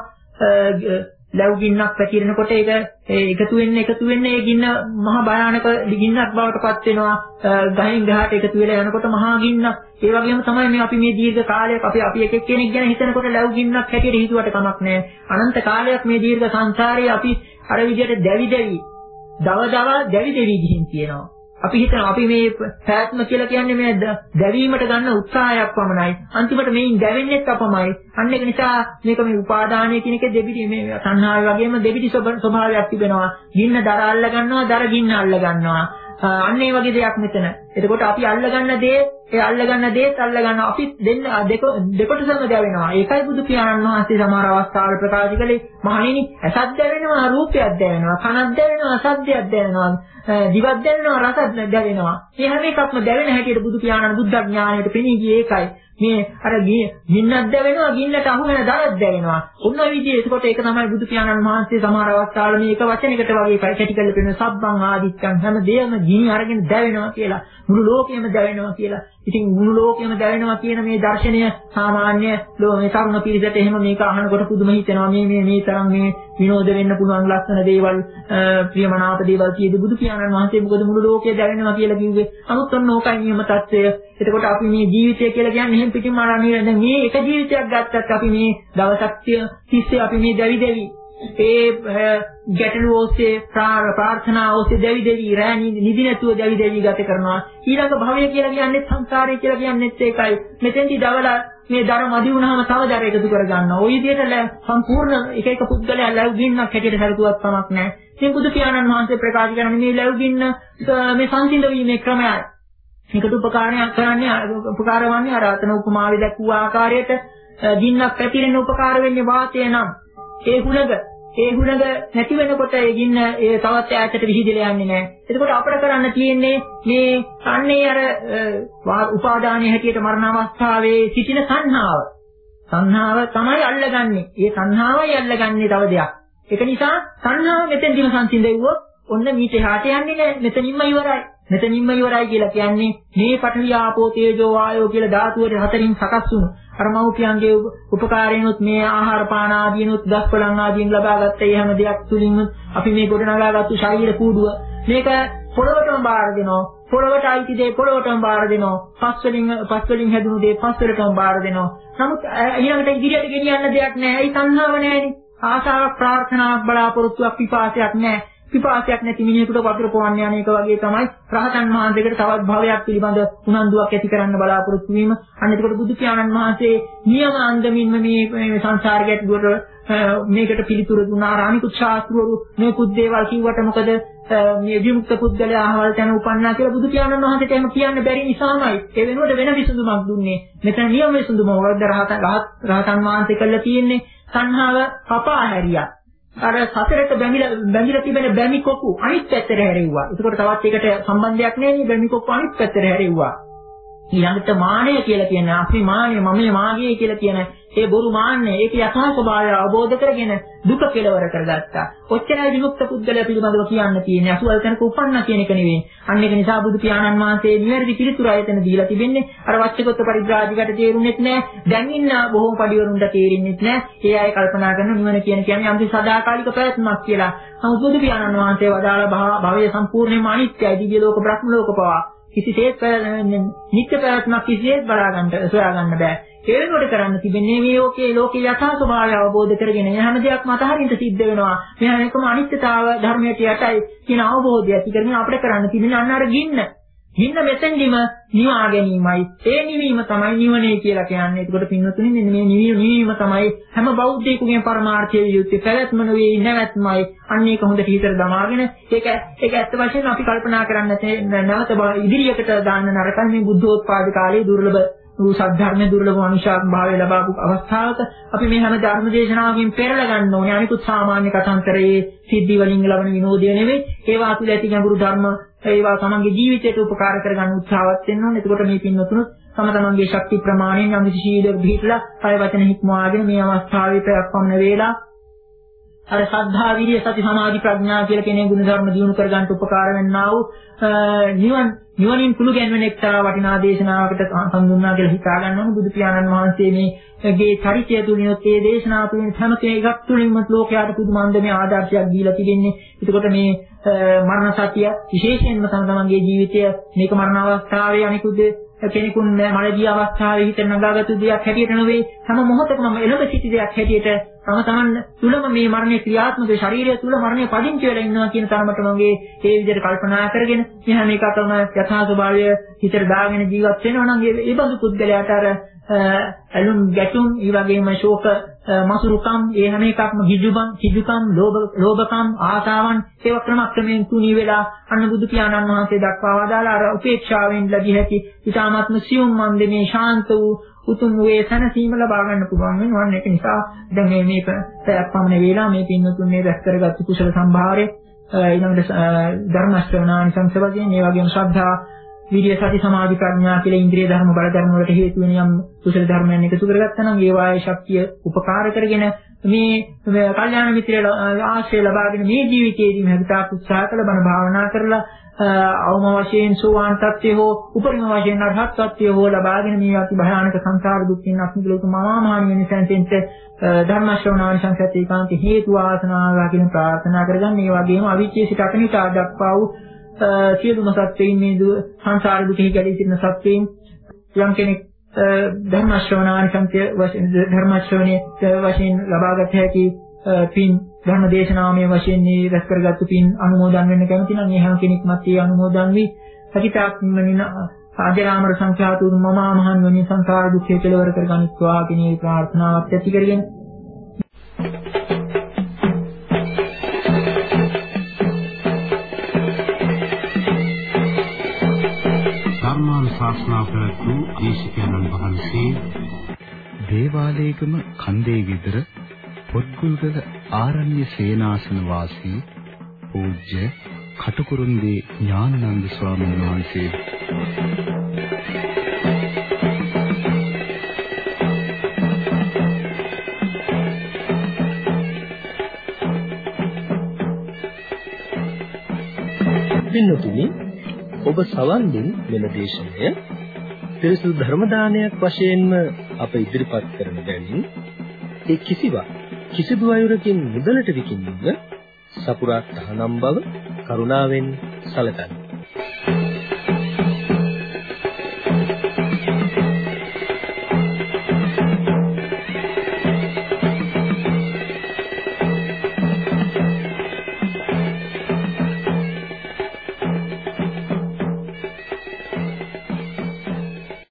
ලැබු ගින්නක් පැතිරෙනකොට ඒක එකතු වෙන්න එකතු වෙන්න ඒ ගින්න මහා භයානක ගින්නක් බවට පත් වෙනවා. ගහින් ගහට එකතු වෙලා යනකොට මහා ගින්නක්. ඒ වගේම තමයි මේ අපි මේ දීර්ඝ කාලයක් අපි අපි එක එක්කෙනෙක් ගැන හිතනකොට ලැබු ගින්නක් හැටියට හිතුවට කමක් නැහැ. අනන්ත කාලයක් මේ දීර්ඝ සංසාරයේ අපි අර විදිහට දැවි දැවි දව දව දැවි දැවි ගිහින් තියෙනවා. අපි හිතනවා අපි මේ පැවැත්ම කියලා කියන්නේ මේ දැවීමට ගන්න උත්සාහයක් පමණයි. අන්තිමට මේන් දැවෙන්නේත් අපමයි. අන්න ඒක නිසා මේක මේ උපාදානය කියන එක දෙබිඩි මේ සංහාවේ වගේම දෙබිඩි ස්වභාවයක් තිබෙනවා. ගින්න දර අල්ල ගන්නවා, දර ගින්න අල්ල ගන්නවා. අන්න ඒ වගේ දෙයක් මෙතන. එතකොට අපි අල්ල ගන්න දේ, ඒ අල්ල ගන්න දේත් අල්ල ගන්නවා. අපි දෙන්න දෙක දෙකොටසම දැවෙනවා. ඒකයි බුදු පියාණන් වහන්සේ සමහර අවස්ථාවල ප්‍රකාශ කළේ මහණෙනි, ඇසක් දැවෙනවා, රූපයක් දැවෙනවා, කනක් දැවෙනවා, ශබ්දයක් දැවෙනවා, දිවක් දැවෙනවා, රසක් දැවෙනවා. මේ හැම එකක්ම දැවෙන හැටියට බුදු පියාණන් බුද්ධ ඥාණයට පෙනී ගියේ ඒකයි. මේ අර ගින්නක් දැවෙනවා, ගින්නට අහු වෙන දරක් දැවෙනවා. ඔන්න ඔය විදිහේ ඒකට ඒක තමයි බුදු පියාණන් වහන්සේ සමහර අවස්ථාවල මේ එක වචනයකට වගේ කැටි කරලා පෙන්නන සබ්බං ආදිත්තං හැම දෙයක්ම ගිනි අරගෙන දැවෙනවා කියලා. මුළු ලෝකෙම දැවෙනවා කියලා. ඉතින් මුළු ලෝකෙම දැවෙනවා කියන මේ දර්ශනය සාමාන්‍ය මේ තරුණ පිරිසට එහෙම මේක අහනකොට පුදුම හිතෙනවා. මේ මේ මේ තරම් මේ විනෝද වෙන්න පුළුවන් ලස්සන දේවල් ප්‍රියමනාප දේවල් කියදී බුදු පියාණන් වහන්සේ මොකද මුළු ලෝකය දැවෙනවා කියලා කිව්වේ. අමුත් ඔන්න ඕකයි නියම தත්ත්වය. එතකොට අපි මේ ජීවිතය කියලා කියන්නේ එහෙම පිටින්ම අරන්නේ දැන් මේ එක ජීවිතයක් ගත්තත් අපි මේ දවසක් තිස්සේ අපි මේ දැවි දැවි ඒ ගැටලු ඔස්සේ ප්‍රාර්ථනා ඔස්සේ දැවි දැවි රැ නිදි නැතුව දැවි දැවි ගත කරනවා. ඊළඟ භවය කියලා කියන්නේ සංසාරය කියලා කියන්නේත් ඒකයි. මෙතෙන්දි දවලා මේ දර මදි වුණාම තව දර එකතු කර ගන්නවා. ওই විදිහට සම්පූර්ණ එක එක පුද්ගලයා ලැබු ගින්නක් හැටියට හරිතුවක් තමක් නැහැ. ඉතින් බුදු පියාණන් වහන්සේ ප්‍රකාශ කරන්නේ මේ ලැබු ගින්න මේ සංසිඳ වීමේ ක්‍රමයයි. මේකට උපකාරණයක් කරන්නේ උපකාර වන්නේ අර අතන උපමාවේ දැක්වූ ආකාරයට ගින්නක් පැතිරෙන උපකාර වෙන්නේ වාතය නම් ඒ හුලඟ ඒ හුලඟ නැති වෙනකොට ඒ ගින්න ඒ තවත් ඈතට විහිදෙලා යන්නේ නැහැ. එතකොට අපිට කරන්න තියෙන්නේ මේ අන්නේ අර උපාදානයේ හැටියට මරණ අවස්ථාවේ සිටින සංහාව. සංහාව තමයි අල්ලගන්නේ. ඒ සංහාවයි අල්ලගන්නේ තව දෙයක්. ඒක නිසා සංහාව මෙතෙන්දිම සංසිඳෙව්වොත් ඔන්න මීට එහාට යන්නේ නැහැ. මෙතනින්ම ඉවරයි. මෙතනින්ම ඉවරයි කියලා කියන්නේ මේ පඨවි ආපෝ තේජෝ වායෝ කියලා ධාතු වල හතරින් සකස් වුණු අර මෞපියන්ගේ උපකාරයෙන්ුත් මේ ආහාර පාන ආදීනුත් දස්පලන් ආදීන් ලබාගත්ත ඒ හැම දෙයක් තුලින් අපි මේ ගොඩනගාගත්තු ශරීර කූඩුව මේක පොළවටම බාර දෙනවා. පොළවට අයිති දේ පොළවටම බාර දෙනවා. පස් වලින් පස් වලින් හැදුණු දේ පස් වලටම බාර දෙනවා. නමුත් ඊළඟට ඉදිරියට ගෙනියන්න දෙයක් නැහැ. ඒ තණ්හාව නැහැනේ. ආශාවක් ප්‍රාර්ථනාවක් බලාපොරොත්තුවක් පිපාසයක් නැහැ. පිපාසයක් නැති මිනිහෙකුට වතුර පොවන්න යන එක වගේ තමයි රහතන් වහන්සේකට තවත් භවයක් පිළිබඳ උනන්දුවක් ඇති කරන්න බලාපොරොත්තු වීම. අන්න එතකොට බුදු පියාණන් වහන්සේ නියම අන්දමින්ම මේ සංසාර ගැටලුවට මේකට පිළිතුරු දුන්නා. අනිකුත් ශාස්ත්‍රවරු මේ කුත් දේවල් කිව්වට මොකද මේ විමුක්ත පුද්ගලයා අහවල් තැන උපන්නා කියලා බුදු පියාණන් වහන්සේට එහෙම කියන්න බැරි නිසාමයි ඒ වෙනුවට වෙන විසඳුමක් දුන්නේ. මෙතන නියම විසඳුම වර්ධ රහතන් රහතන් වහන්සේ කළා තියෙන්නේ සංහාව කපා හැරියා. අර සතරට බැඳිලා බැඳිලා තිබෙන බැමි කොකු අනිත් පැත්තට හැරෙව්වා. ඒකට තවත් ඒකට සම්බන්ධයක් නැහැ නේ බැමි කොකු අනිත් පැත්තට හැරෙව්වා. ඊළඟට මානය කියලා කියන අභිමානය මමයේ මාගේ කියලා කියන ඒ බොරු මාන්නේ ඒක යථා ස්වභාවය අවබෝධ කරගෙන දුක කෙලවර කරගත්තා. ඔච්චරයි විමුක්ත පුද්ගලයා පිළිබඳව කියන්න තියෙන්නේ. අසුවල් තැනක උපන්න කියන එක නෙවෙයි. අන්න ඒක නිසා බුදු පියාණන් වහන්සේ නිවැරදි පිළිතුර ආයතන දීලා තිබෙන්නේ. අර වච්චගත පරිග්‍රාජිකට තේරුන්නේත් නැහැ. දැන් ඉන්න බොහෝ පඩිවරුන්ට තේරෙන්නේත් නැහැ. ඒ අය කල්පනා කරන නිවන කියන කියන්නේ යම්කි සදාකාලික පැවැත්මක් කියලා. නමුත් බුදු පියාණන් වහන්සේ වදාළ භවය සම්පූර්ණයෙන්ම අනිත්‍යයි. දිව්‍ය ලෝක බ්‍රහ්ම ලෝක පවා කිසිසේත් නිත්‍ය පැවැත්මක් කිසිසේත් බලා ගන්න සොයා ගන්න බෑ. ඒ වෙනුවට කරන්න තිබෙන්නේ මේ ලෝකේ ලෝකේ යථා ස්වභාවය අවබෝධ කරගෙන හැම දෙයක්ම අතහරින්න සිද්ධ වෙනවා. මේ හැම එකම අනිත්‍යතාව ධර්මයට යටයි කියන අවබෝධය ඇති කරගෙන අපිට කරන්න තිබෙන අන්න අර ගින්න. ගින්න මෙතෙන්දිම නිවා ගැනීමයි. ඒ නිවීම තමයි නිවනේ කියලා කියන්නේ. ඒකට පින්වතුනි මෙන්න මේ නිවීම තමයි හැම බෞද්ධයෙකුගේ පරමාර්ථයේ යුක්ති පැවැත්ම නෙවෙයි නැවැත්මයි. අන්න ඒක හොඳට හිතට දමාගෙන ඒක ඒක ඇත්ත වශයෙන්ම අපි කල්පනා කරන්න නැවත ඉදිරියකට දාන්න නරකයි මේ බුද්ධෝත්පාද කාලයේ දුර්ලභ වූ සද්ධර්මයේ දුර්ලභ මනුෂ්‍යාත්ම භාවය ලබාපු අවස්ථාවක අපි මේ හැම ධර්ම දේශනාවකින් පෙරලා ගන්න ඕනේ. අනිකුත් සාමාන්‍ය කතාන්තරයේ සිද්ධි වලින් ලබන විනෝදය නෙවෙයි. ඒවා තුළ ඇති ගැඹුරු ධර්ම ඒවා තමන්ගේ ජීවිතයට උපකාර කරගන්න උත්සාහවත් වෙන්න ඕනේ. එතකොට මේ පින්වතුනුත් තම තමන්ගේ ශක්ති ප්‍රමාණයෙන් යම් කිසි ශීලයක් පිළිපදලා කය වචන හික්මවාගෙන මේ අවස්ථාවේ ප්‍රයත්න වේලා අර සද්ධා විරිය සති සමාධි ප්‍රඥා කියලා කෙනේ ගුණ ධර්ම දියුණු කරගන්න උපකාර වෙන්නා වූ නිවන් නිවනින් කුළු ගැන්වෙන එක්තරා වටිනා දේශනාවකට සම්දුන්නා කියලා හිතා ගන්න ඕනේ. බුදු පියාණන් වහන්සේ මේගේ චරිතය තුලිනුත් ඒ දේශනාව තුලින් හැම කෙනෙක් තුලින්ම ලෝකයට පුදුමන්දමේ ආදර්ශයක් දීලා තිබෙන්නේ. එතකොට මේ මරණ සත්‍ය විශේෂයෙන්ම තම තමන්ගේ ජීවිතය මේක මරණ අවස්ථාවේ අනිකුත් කෙනෙකුන් මරණීය අවස්ථාවේ හිත නගාගත්තු දෙයක් හැටියට නෙවෙයි හැම මොහොතකම එළඹ සිටි දෙයක් හැටියට තම තමන් තුලම මේ මරණේ ක්‍රියාත්මක ශරීරය තුල මරණය පදිංචි වෙලා ඉන්නවා කියන තරමට මගේ ඒ විදිහට කල්පනා කරගෙන මේ හැම එකකම යථා ස්වභාවය හිතට දාගෙන ජීවත් වෙනවා නම් ඒ බඳු පුද්ගලයාට අර ඇලුම් ගැටුම් ඒ වගේම ශෝක මසුරුකම් ඒ හැම එකක්ම හිජුබම් හිජුකම් ලෝභ ලෝභකම් ආසාවන් ඒවා ක්‍රමක්‍රමයෙන් තුනී වෙලා අන්න බුදු පියාණන් වහන්සේ දක්වා වදාලා අර උපේක්ෂාවෙන් ලැබී ඇති ඊටාත්ම සියුම් මන්දේ ශාන්ත වූ උතුම් වේ සනසීම ලබා ගන්න පුළුවන් වෙනවා. ඒක නිසා දැන් මේ මේක පැයක් පමණ වේලා මේ පින්වතුන් මේ දැස් කරගත්තු කුසල සම්භාරය ඊළඟට ධර්ම ශ්‍රවණානිසංස වගේ මේ වගේම ශ්‍රද්ධා විරිය සති සමාධි ප්‍රඥා කියලා ඉන්ද්‍රිය ධර්ම බල ධර්ම වලට හේතු වෙන යම් කුසල ධර්මයන් එකතු කරගත්තා නම් ඒ වායේ ශක්තිය උපකාර කරගෙන මේ කල්යාණ මිත්‍රය ආශ්‍රය ලබාගෙන මේ ජීවිතයේදී මෙහෙතා උත්සාහ කළ බණ භාවනා කරලා අවම වශයෙන් සෝවාන් තත්ත්වය හෝ උපරිම වශයෙන් අරහත් තත්ත්වය හෝ ලබාගෙන මේ අති භයානක සංසාර දුක්ඛින් අත්මිදුලක මහාමානි වෙන සංසෙන්ට ධර්ම ශ්‍රවණානිසංසත් ඒකාන්ත හේතු වාසනාව කියන ප්‍රාර්ථනා කරගන්න. මේ වගේම අවිච්ඡේ සිට අකනිතා දක්වා වූ සියලුම සත්‍යයෙන් මේ සංසාර දුකෙහි ගැලී සිටින සත්‍යයෙන් යම් කෙනෙක් ධර්ම ශ්‍රවණානිසංසය වශයෙන් ධර්ම ශ්‍රවණයේ වශයෙන් ලබාගත හැකි පින් ධර්ම දේශනාමය වශයෙන් මේ රැස් කරගත්තු පින් අනුමෝදන් වෙන්න කැමති නම් මේ හැම කෙනෙක්මත් ඒ අනුමෝදන් වී සකිතාක් නිවනින ආජරාමර සංඛ්‍යාතු මමා මහන් වනි සංසාර දුක්ඛය කෙලවර කරගනිත්වා කියන ප්‍රාර්ථනාවත් ඇති කරගෙන ශාස්ත්‍රා ප්‍රතු දේශකයන්න් වහන්සේ දේවාලේගම කන්දේ විතර පොත්ගුල්ගල ආරණ්‍ය සේනාසන වාසී පූජ්‍ය කටුකුරුන්දී ඥානানন্দ ස්වාමීන් වහන්සේ පින්තුනි ඔබ සවන් දෙන මෙම දේශනය පිරිසුදු ධර්ම දානයක් වශයෙන්ම අප ඉදිරිපත් කරන බැවින් ඒ කිසිවක් කිසිදු අයුරකින් මුදලට විකිණීම සපුරා තහනම් බව කරුණාවෙන් සැලකන්න.